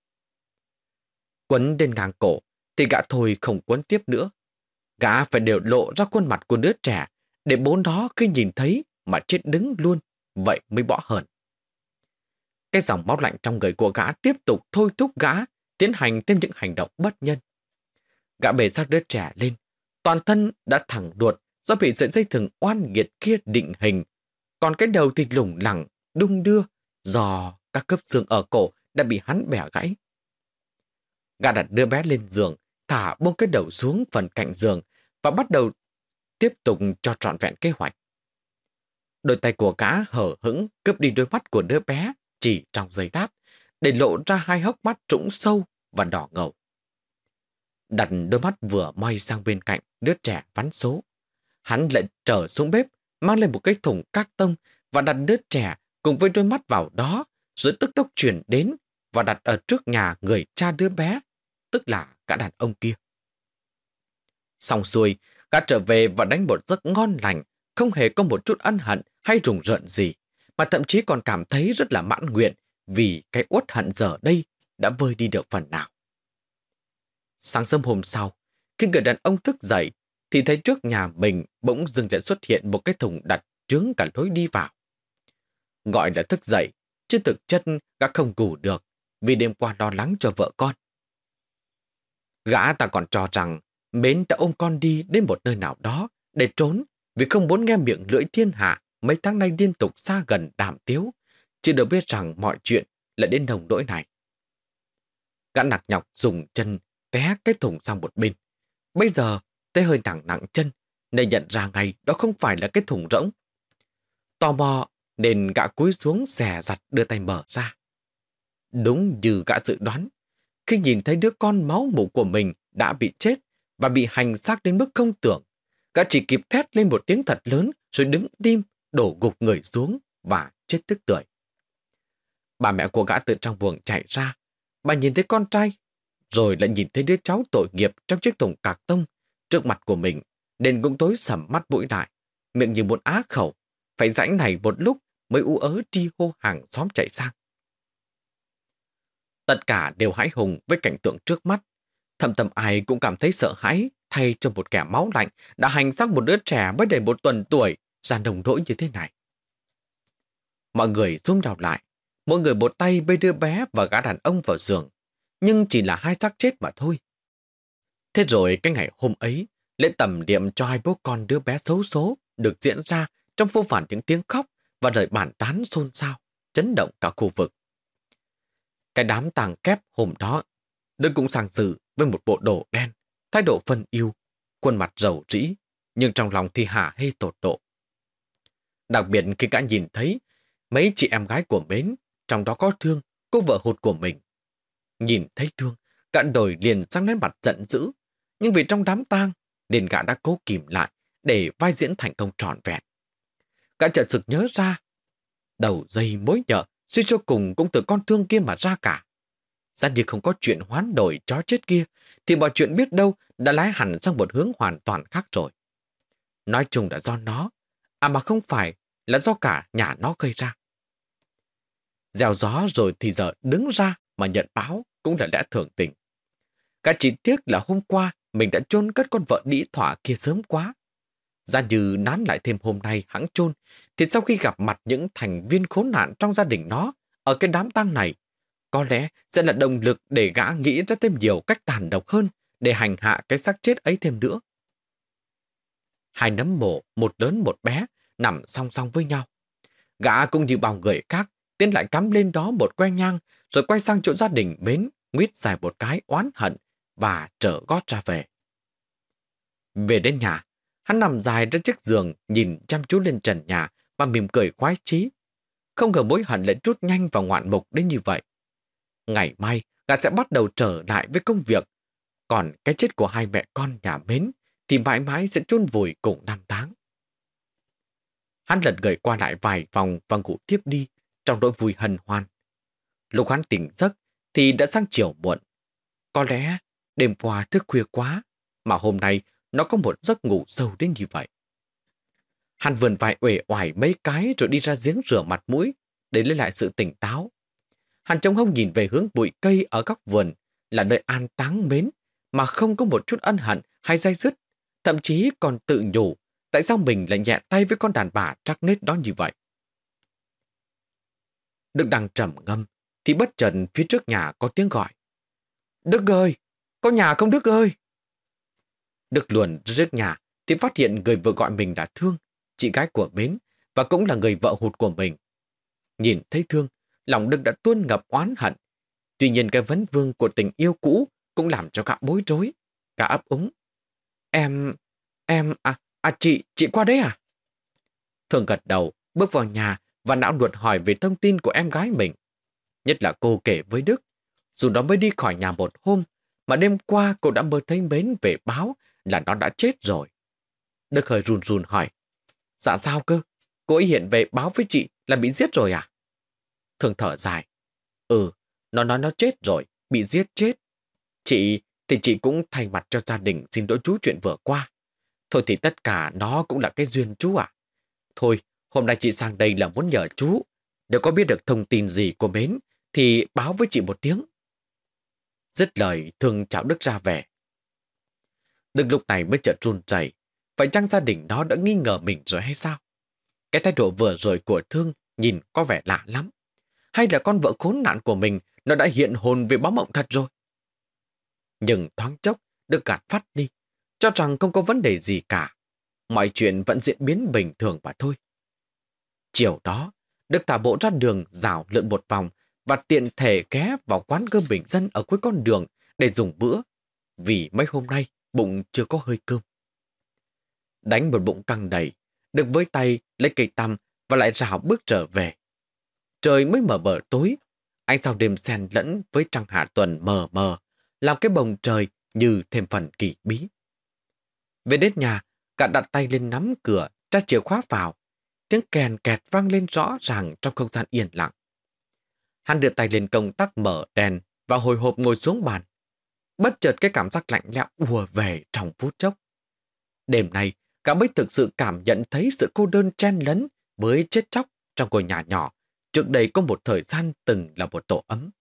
Speaker 1: Quấn lên ngang cổ thì gã thôi không quấn tiếp nữa. Gã phải đều lộ ra khuôn mặt của đứa trẻ để bố nó khi nhìn thấy mà chết đứng luôn, vậy mới bỏ hờn. Cái dòng máu lạnh trong người của gã tiếp tục thôi thúc gã tiến hành thêm những hành động bất nhân. Gã bề xác đứa trẻ lên, toàn thân đã thẳng đuột do bị sợi dây thừng oan nghiệt kia định hình, còn cái đầu thì lủng lẳng, đung đưa do các khớp xương ở cổ đã bị hắn bẻ gãy. Gã đặt đứa bé lên giường, thả buông cái đầu xuống phần cạnh giường và bắt đầu tiếp tục cho trọn vẹn kế hoạch. Đôi tay của gã hở hững cướp đi đôi mắt của đứa bé chỉ trong giây lát, để lộ ra hai hốc mắt trũng sâu và đỏ ngầu. Đặt đôi mắt vừa moi sang bên cạnh đứa trẻ vắn số, hắn lại trở xuống bếp, mang lên một cái thùng cát tông và đặt đứa trẻ cùng với đôi mắt vào đó, rồi tức tốc chuyển đến và đặt ở trước nhà người cha đứa bé, tức là cả đàn ông kia. Xong xuôi, gã trở về và đánh một giấc ngon lành, không hề có một chút ân hận hay rùng rợn gì, mà thậm chí còn cảm thấy rất là mãn nguyện vì cái uất hận giờ đây đã vơi đi được phần nào. Sáng sớm hôm sau, khi người đàn ông thức dậy, thì thấy trước nhà mình bỗng dưng lại xuất hiện một cái thùng đặt chướng cả lối đi vào. Gọi là thức dậy, chứ thực chất gã không ngủ được vì đêm qua lo lắng cho vợ con. Gã ta còn cho rằng Mến đã ôm con đi đến một nơi nào đó để trốn vì không muốn nghe miệng lưỡi thiên hạ mấy tháng nay liên tục xa gần đàm tiếu, chứ đâu biết rằng mọi chuyện lại đến nồng nỗi này. Gã nặc nhọc dùng chân té cái thùng sang một bên. Bây giờ tay hơi nặng nặng chân nên nhận ra ngay đó không phải là cái thùng rỗng. Tò mò nên gã cúi xuống xè giặt đưa tay mở ra. Đúng như gã dự đoán, khi nhìn thấy đứa con máu mủ của mình đã bị chết và bị hành xác đến mức không tưởng, gã chỉ kịp thét lên một tiếng thật lớn rồi đứng tim, đổ gục người xuống và chết tức tưởi. Bà mẹ của gã từ trong buồng chạy ra. Bà nhìn thấy con trai, rồi lại nhìn thấy đứa cháu tội nghiệp trong chiếc thùng cạc tông trước mặt của mình, nên cũng tối sầm mắt mũi lại, miệng như muốn á khẩu, phải rãnh này một lúc mới ú ớ tri hô hàng xóm chạy sang. Tất cả đều hãi hùng với cảnh tượng trước mắt. Thầm thầm ai cũng cảm thấy sợ hãi thay cho một kẻ máu lạnh đã hành xác một đứa trẻ mới đầy một tuần tuổi ra nồng nỗi như thế này. Mọi người xúm đào lại, mỗi người một tay bê đứa bé và gã đàn ông vào giường, nhưng chỉ là hai xác chết mà thôi. Thế rồi cái ngày hôm ấy, lễ tẩm điệm cho hai bố con đứa bé xấu số được diễn ra trong vô vàn những tiếng khóc và lời bàn tán xôn xao, chấn động cả khu vực. Cái đám tang kép hôm đó, Đức cũng sang dự với một bộ đồ đen, thái độ phân yêu, khuôn mặt rầu rĩ, nhưng trong lòng thì hả hê tột độ. Đặc biệt khi cả nhìn thấy mấy chị em gái của Mến, trong đó có Thương, cô vợ hụt của mình. Nhìn thấy Thương, cả đổi liền sang nét mặt giận dữ, nhưng vì trong đám tang nên gã đã cố kìm lại để vai diễn thành công trọn vẹn. Gã chợt sực nhớ ra, đầu dây mối nhợ suy cho cùng cũng từ con Thương kia mà ra cả. Giả như không có chuyện hoán đổi chó chết kia, thì mọi chuyện biết đâu đã lái hẳn sang một hướng hoàn toàn khác rồi. Nói chung là do nó, à mà không phải là do cả nhà nó gây ra. Gieo gió rồi thì giờ đứng ra mà nhận báo cũng là lẽ thường tình. Cả chỉ tiếc là hôm qua mình đã chôn cất con vợ đĩ thỏa kia sớm quá. Giả như nán lại thêm hôm nay hẵng chôn, thì sau khi gặp mặt những thành viên khốn nạn trong gia đình nó ở cái đám tang này, có lẽ sẽ là động lực để gã nghĩ ra thêm nhiều cách tàn độc hơn để hành hạ cái xác chết ấy thêm nữa. Hai nấm mộ, một lớn một bé, nằm song song với nhau. Gã cũng như bao người khác, tiến lại cắm lên đó một que nhang, rồi quay sang chỗ gia đình Mến, nguyết dài một cái oán hận và trở gót ra về. Về đến nhà, hắn nằm dài trên chiếc giường, nhìn chăm chú lên trần nhà và mỉm cười khoái chí. Không ngờ mối hận lại trút nhanh và ngoạn mục đến như vậy. Ngày mai, gã sẽ bắt đầu trở lại với công việc. Còn cái chết của hai mẹ con nhà Mến thì mãi mãi sẽ chôn vùi cùng năm tháng. Hắn lật người qua lại vài vòng và ngủ tiếp đi trong nỗi vui hân hoan. Lúc hắn tỉnh giấc thì đã sang chiều muộn. Có lẽ đêm qua thức khuya quá mà hôm nay nó có một giấc ngủ sâu đến như vậy. Hắn vườn vai uể oải mấy cái rồi đi ra giếng rửa mặt mũi để lấy lại sự tỉnh táo. Hắn trông hông nhìn về hướng bụi cây ở góc vườn là nơi an táng Mến mà không có một chút ân hận hay day dứt, thậm chí còn tự nhủ tại sao mình lại nhẹ tay với con đàn bà trắc nết đó như vậy. Đức đang trầm ngâm thì bất chợt phía trước nhà có tiếng gọi. Đức ơi! Có nhà không Đức ơi? Đức luồn trước nhà thì phát hiện người vừa gọi mình là Thương, chị gái của Mến và cũng là người vợ hụt của mình. Nhìn thấy Thương, lòng Đức đã tuôn ngập oán hận. Tuy nhiên cái vấn vương của tình yêu cũ cũng làm cho gã bối rối. Gã ấp úng. Em... em... à, à chị... chị qua đấy à? Thương gật đầu, bước vào nhà và não nuột hỏi về thông tin của em gái mình. Nhất là cô kể với Đức, dù nó mới đi khỏi nhà một hôm, mà đêm qua cô đã mơ thấy Mến về báo là nó đã chết rồi. Đức hơi run run hỏi, dạ sao cơ? Cô ấy hiện về báo với chị là bị giết rồi à? Thương thở dài, ừ, nó nói nó chết rồi, bị giết chết. Chị thì chị cũng thay mặt cho gia đình xin lỗi chú chuyện vừa qua. Thôi thì tất cả nó cũng là cái duyên chú ạ. Thôi, hôm nay chị sang đây là muốn nhờ chú. Nếu có biết được thông tin gì của Mến, thì báo với chị một tiếng. Dứt lời, Thương chào Đức ra về. Đức lúc này mới chợt run rẩy. Vậy chăng gia đình nó đã nghi ngờ mình rồi hay sao? Cái thái độ vừa rồi của Thương nhìn có vẻ lạ lắm. Hay là con vợ khốn nạn của mình nó đã hiện hồn về báo mộng thật rồi? Nhưng thoáng chốc, Đức gạt phát đi, cho rằng không có vấn đề gì cả. Mọi chuyện vẫn diễn biến bình thường mà thôi. Chiều đó, Đức tả bộ ra đường rảo lượn một vòng và tiện thể ghé vào quán cơm bình dân ở cuối con đường để dùng bữa, vì mấy hôm nay bụng chưa có hơi cơm. Đánh một bụng căng đầy, Đức với tay lấy cây tăm và lại rảo bước trở về. Trời mới mờ mờ tối, ánh sao đêm xen lẫn với trăng hạ tuần mờ mờ, làm cái bầu trời như thêm phần kỳ bí. Về đến nhà, cả đặt tay lên nắm cửa, tra chìa khóa vào. Tiếng kèn kẹt vang lên rõ ràng trong không gian yên lặng. Hắn đưa tay lên công tắc mở đèn và hồi hộp ngồi xuống bàn. Bất chợt cái cảm giác lạnh lẽo ùa về trong phút chốc. Đêm nay, cả mới thực sự cảm nhận thấy sự cô đơn chen lấn với chết chóc trong ngôi nhà nhỏ. Trước đây có một thời gian từng là một tổ ấm.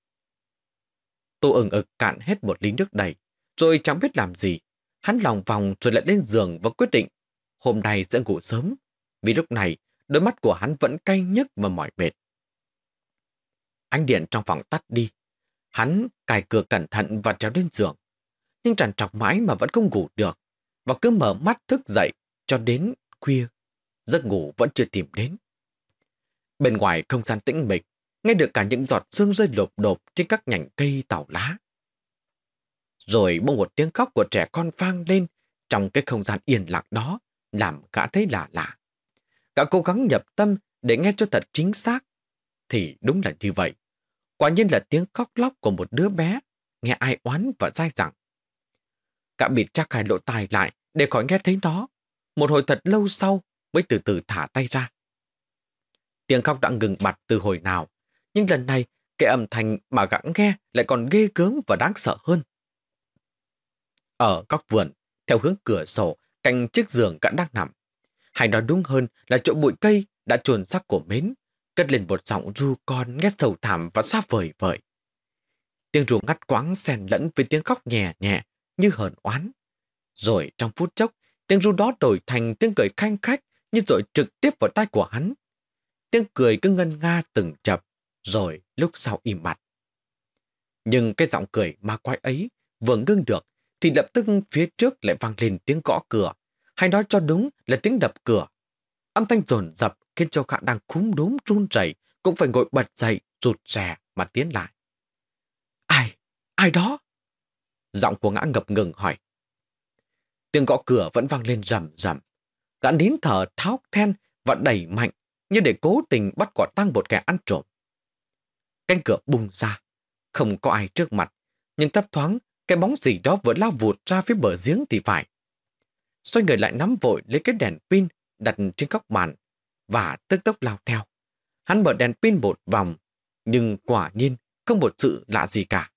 Speaker 1: Tô ừng ực cạn hết một ly nước đầy, rồi chẳng biết làm gì. Hắn lòng vòng rồi lại lên giường và quyết định hôm nay sẽ ngủ sớm, vì lúc này đôi mắt của hắn vẫn cay nhức và mỏi mệt. Ánh điện trong phòng tắt đi. Hắn cài cửa cẩn thận và trèo lên giường. Nhưng trằn trọc mãi mà vẫn không ngủ được, và cứ mở mắt thức dậy cho đến khuya. Giấc ngủ vẫn chưa tìm đến. Bên ngoài không gian tĩnh mịch, nghe được cả những giọt sương rơi lộp đột trên các nhành cây tàu lá. Rồi bỗng một tiếng khóc của trẻ con vang lên trong cái không gian yên lặng đó, làm gã thấy lạ lạ. Gã cố gắng nhập tâm để nghe cho thật chính xác. Thì đúng là như vậy. Quả nhiên là tiếng khóc lóc của một đứa bé, nghe ai oán và dai dẳng. Gã bịt chắc hai lỗ tai lại để khỏi nghe thấy nó. Một hồi thật lâu sau mới từ từ thả tay ra. Tiếng khóc đã ngừng bặt từ hồi nào, nhưng lần này cái âm thanh mà gã nghe lại còn ghê gớm và đáng sợ hơn. Ở góc vườn, theo hướng cửa sổ, cạnh chiếc giường gã đang nằm, hay nói đúng hơn là chỗ bụi cây đã chôn xác của Mến, cất lên một giọng ru con nghe sầu thảm và xa vời vợi. Tiếng ru ngắt quãng xen lẫn với tiếng khóc nhẹ nhẹ như hờn oán. Rồi trong phút chốc, tiếng ru đó đổi thành tiếng cười khanh khách như dội trực tiếp vào tai của hắn. Tiếng cười cứ ngân nga từng chập, rồi lúc sau im bặt. Nhưng cái giọng cười ma quái ấy vừa ngưng được, thì lập tức phía trước lại vang lên tiếng gõ cửa, hay nói cho đúng là tiếng đập cửa. Âm thanh dồn dập khiến cho gã đang khúm núm run rẩy cũng phải ngồi bật dậy, rụt rè mà tiến lại. Ai? Ai đó? Giọng của gã ngập ngừng hỏi. Tiếng gõ cửa vẫn vang lên rầm rầm. Gã nín thở tháo then và đẩy mạnh như để cố tình bắt quả tang một kẻ ăn trộm. Cánh cửa bung ra, không có ai trước mặt, nhưng thấp thoáng cái bóng gì đó vừa lao vụt ra phía bờ giếng thì phải. Xoay người lại nắm vội lấy cái đèn pin đặt trên góc bàn và tức tốc lao theo. Hắn mở đèn pin một vòng, nhưng quả nhiên không một sự lạ gì cả.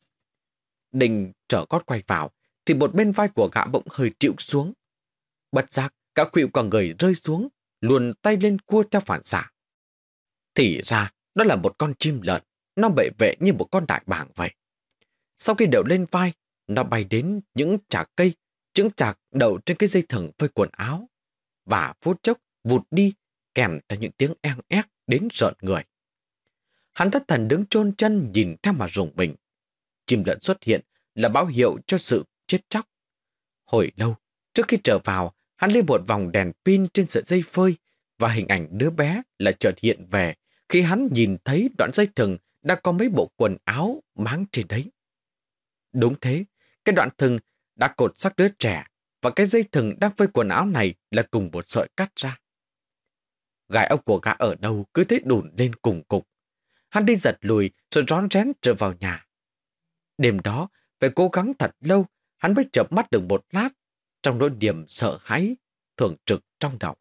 Speaker 1: Định trở gót quay vào thì một bên vai của gã bỗng hơi trĩu xuống. Bất giác gã khuỵu cả người rơi xuống, luồn tay lên cua theo phản xạ. Thì ra đó là một con chim lợn, nó bệ vệ như một con đại bàng vậy. Sau khi đậu lên vai, nó bay đến những chạc cây, chững chạc đậu trên cái dây thừng phơi quần áo, và phút chốc vụt đi kèm theo những tiếng eng ép đến rợn người. Hắn thất thần đứng chôn chân nhìn theo mà rùng mình. Chim lợn xuất hiện là báo hiệu cho sự chết chóc. Hồi lâu, trước khi trở vào, hắn lên một vòng đèn pin trên sợi dây phơi, và hình ảnh đứa bé lại chợt hiện về khi hắn nhìn thấy đoạn dây thừng đang có mấy bộ quần áo máng trên đấy. Đúng thế, cái đoạn thừng đã cột xác đứa trẻ và cái dây thừng đang phơi quần áo này là cùng một sợi cắt ra. Gai ốc của gã ở đâu cứ thế đùn lên cùng cục. Hắn đi giật lùi rồi rón rén trở vào nhà. Đêm đó, phải cố gắng thật lâu, hắn mới chợp mắt được một lát, trong nỗi niềm sợ hãi, thường trực trong đầu.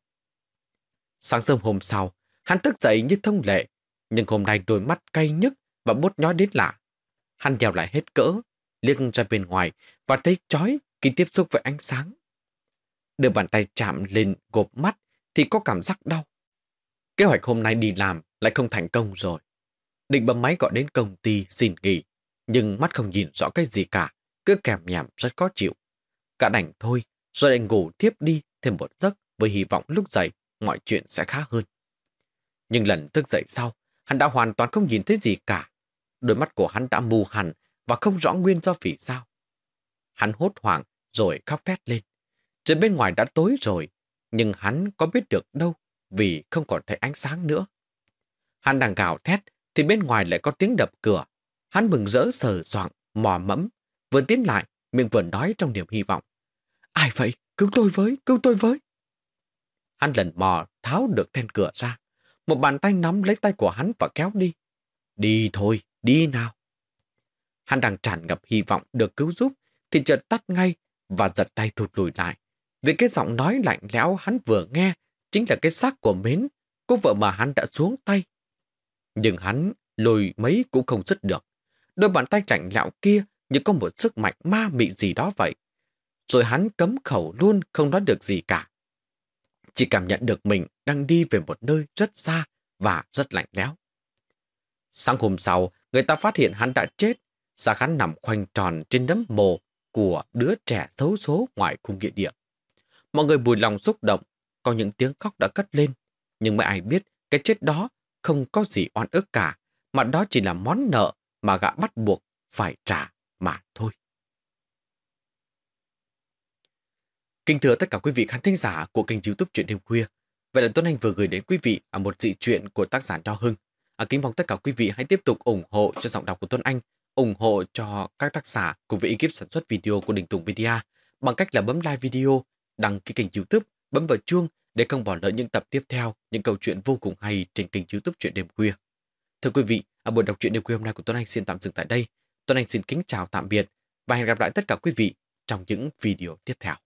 Speaker 1: Sáng sớm hôm sau, hắn thức dậy như thông lệ, nhưng hôm nay đôi mắt cay nhức và bút nhói đến lạ. Hắn nhèo lại hết cỡ, liếc ra bên ngoài và thấy chói khi tiếp xúc với ánh sáng. Đưa bàn tay chạm lên gộp mắt thì có cảm giác đau. Kế hoạch hôm nay đi làm lại không thành công rồi. Định bấm máy gọi đến công ty xin nghỉ, nhưng mắt không nhìn rõ cái gì cả, cứ kèm nhèm rất khó chịu. Cả đành thôi, rồi lại ngủ tiếp đi thêm một giấc với hy vọng lúc dậy mọi chuyện sẽ khá hơn. Nhưng lần thức dậy sau, hắn đã hoàn toàn không nhìn thấy gì cả. Đôi mắt của hắn đã mù hẳn và không rõ nguyên do vì sao. Hắn hốt hoảng rồi khóc thét lên. Trên bên ngoài đã tối rồi, nhưng hắn có biết được đâu vì không còn thấy ánh sáng nữa. Hắn đang gào thét thì bên ngoài lại có tiếng đập cửa. Hắn mừng rỡ sờ soạng, mò mẫm, vừa tiến lại, miệng vừa nói trong niềm hy vọng. Ai vậy? Cứu tôi với, cứu tôi với. Hắn lần mò tháo được then cửa ra. Một bàn tay nắm lấy tay của hắn và kéo đi. Đi thôi, đi nào. Hắn đang tràn ngập hy vọng được cứu giúp thì chợt tắt ngay và giật tay thụt lùi lại. Vì cái giọng nói lạnh lẽo hắn vừa nghe chính là cái xác của Mến, cô vợ mà hắn đã xuống tay. Nhưng hắn lùi mấy cũng không dứt được. Đôi bàn tay lạnh lẽo kia như có một sức mạnh ma mị gì đó vậy. Rồi hắn cấm khẩu luôn không nói được gì cả. Chỉ cảm nhận được mình đang đi về một nơi rất xa và rất lạnh lẽo. Sáng hôm sau, người ta phát hiện hắn đã chết. Xác hắn nằm khoanh tròn trên nấm mồ của đứa trẻ xấu số ngoài khu nghĩa địa. Mọi người bùi lòng xúc động, có những tiếng khóc đã cất lên. Nhưng mấy ai biết cái chết đó không có gì oan ức cả, mà đó chỉ là món nợ mà gã bắt buộc phải trả mà thôi. Kính thưa tất cả quý vị khán thính giả của kênh YouTube Truyện Đêm Khuya. Vậy là Tuấn Anh vừa gửi đến quý vị một dị truyện của tác giả Nho Hưng. À, kính mong tất cả quý vị hãy tiếp tục ủng hộ cho giọng đọc của Tuấn Anh, ủng hộ cho các tác giả cùng với ekip sản xuất video của Đình Tùng Media bằng cách là bấm like video, đăng ký kênh YouTube, bấm vào chuông để không bỏ lỡ những tập tiếp theo, những câu chuyện vô cùng hay trên kênh YouTube Truyện Đêm Khuya. Thưa quý vị, ở buổi đọc truyện đêm khuya hôm nay của Tuấn Anh xin tạm dừng tại đây. Tuấn Anh xin kính chào tạm biệt và hẹn gặp lại tất cả quý vị trong những video tiếp theo.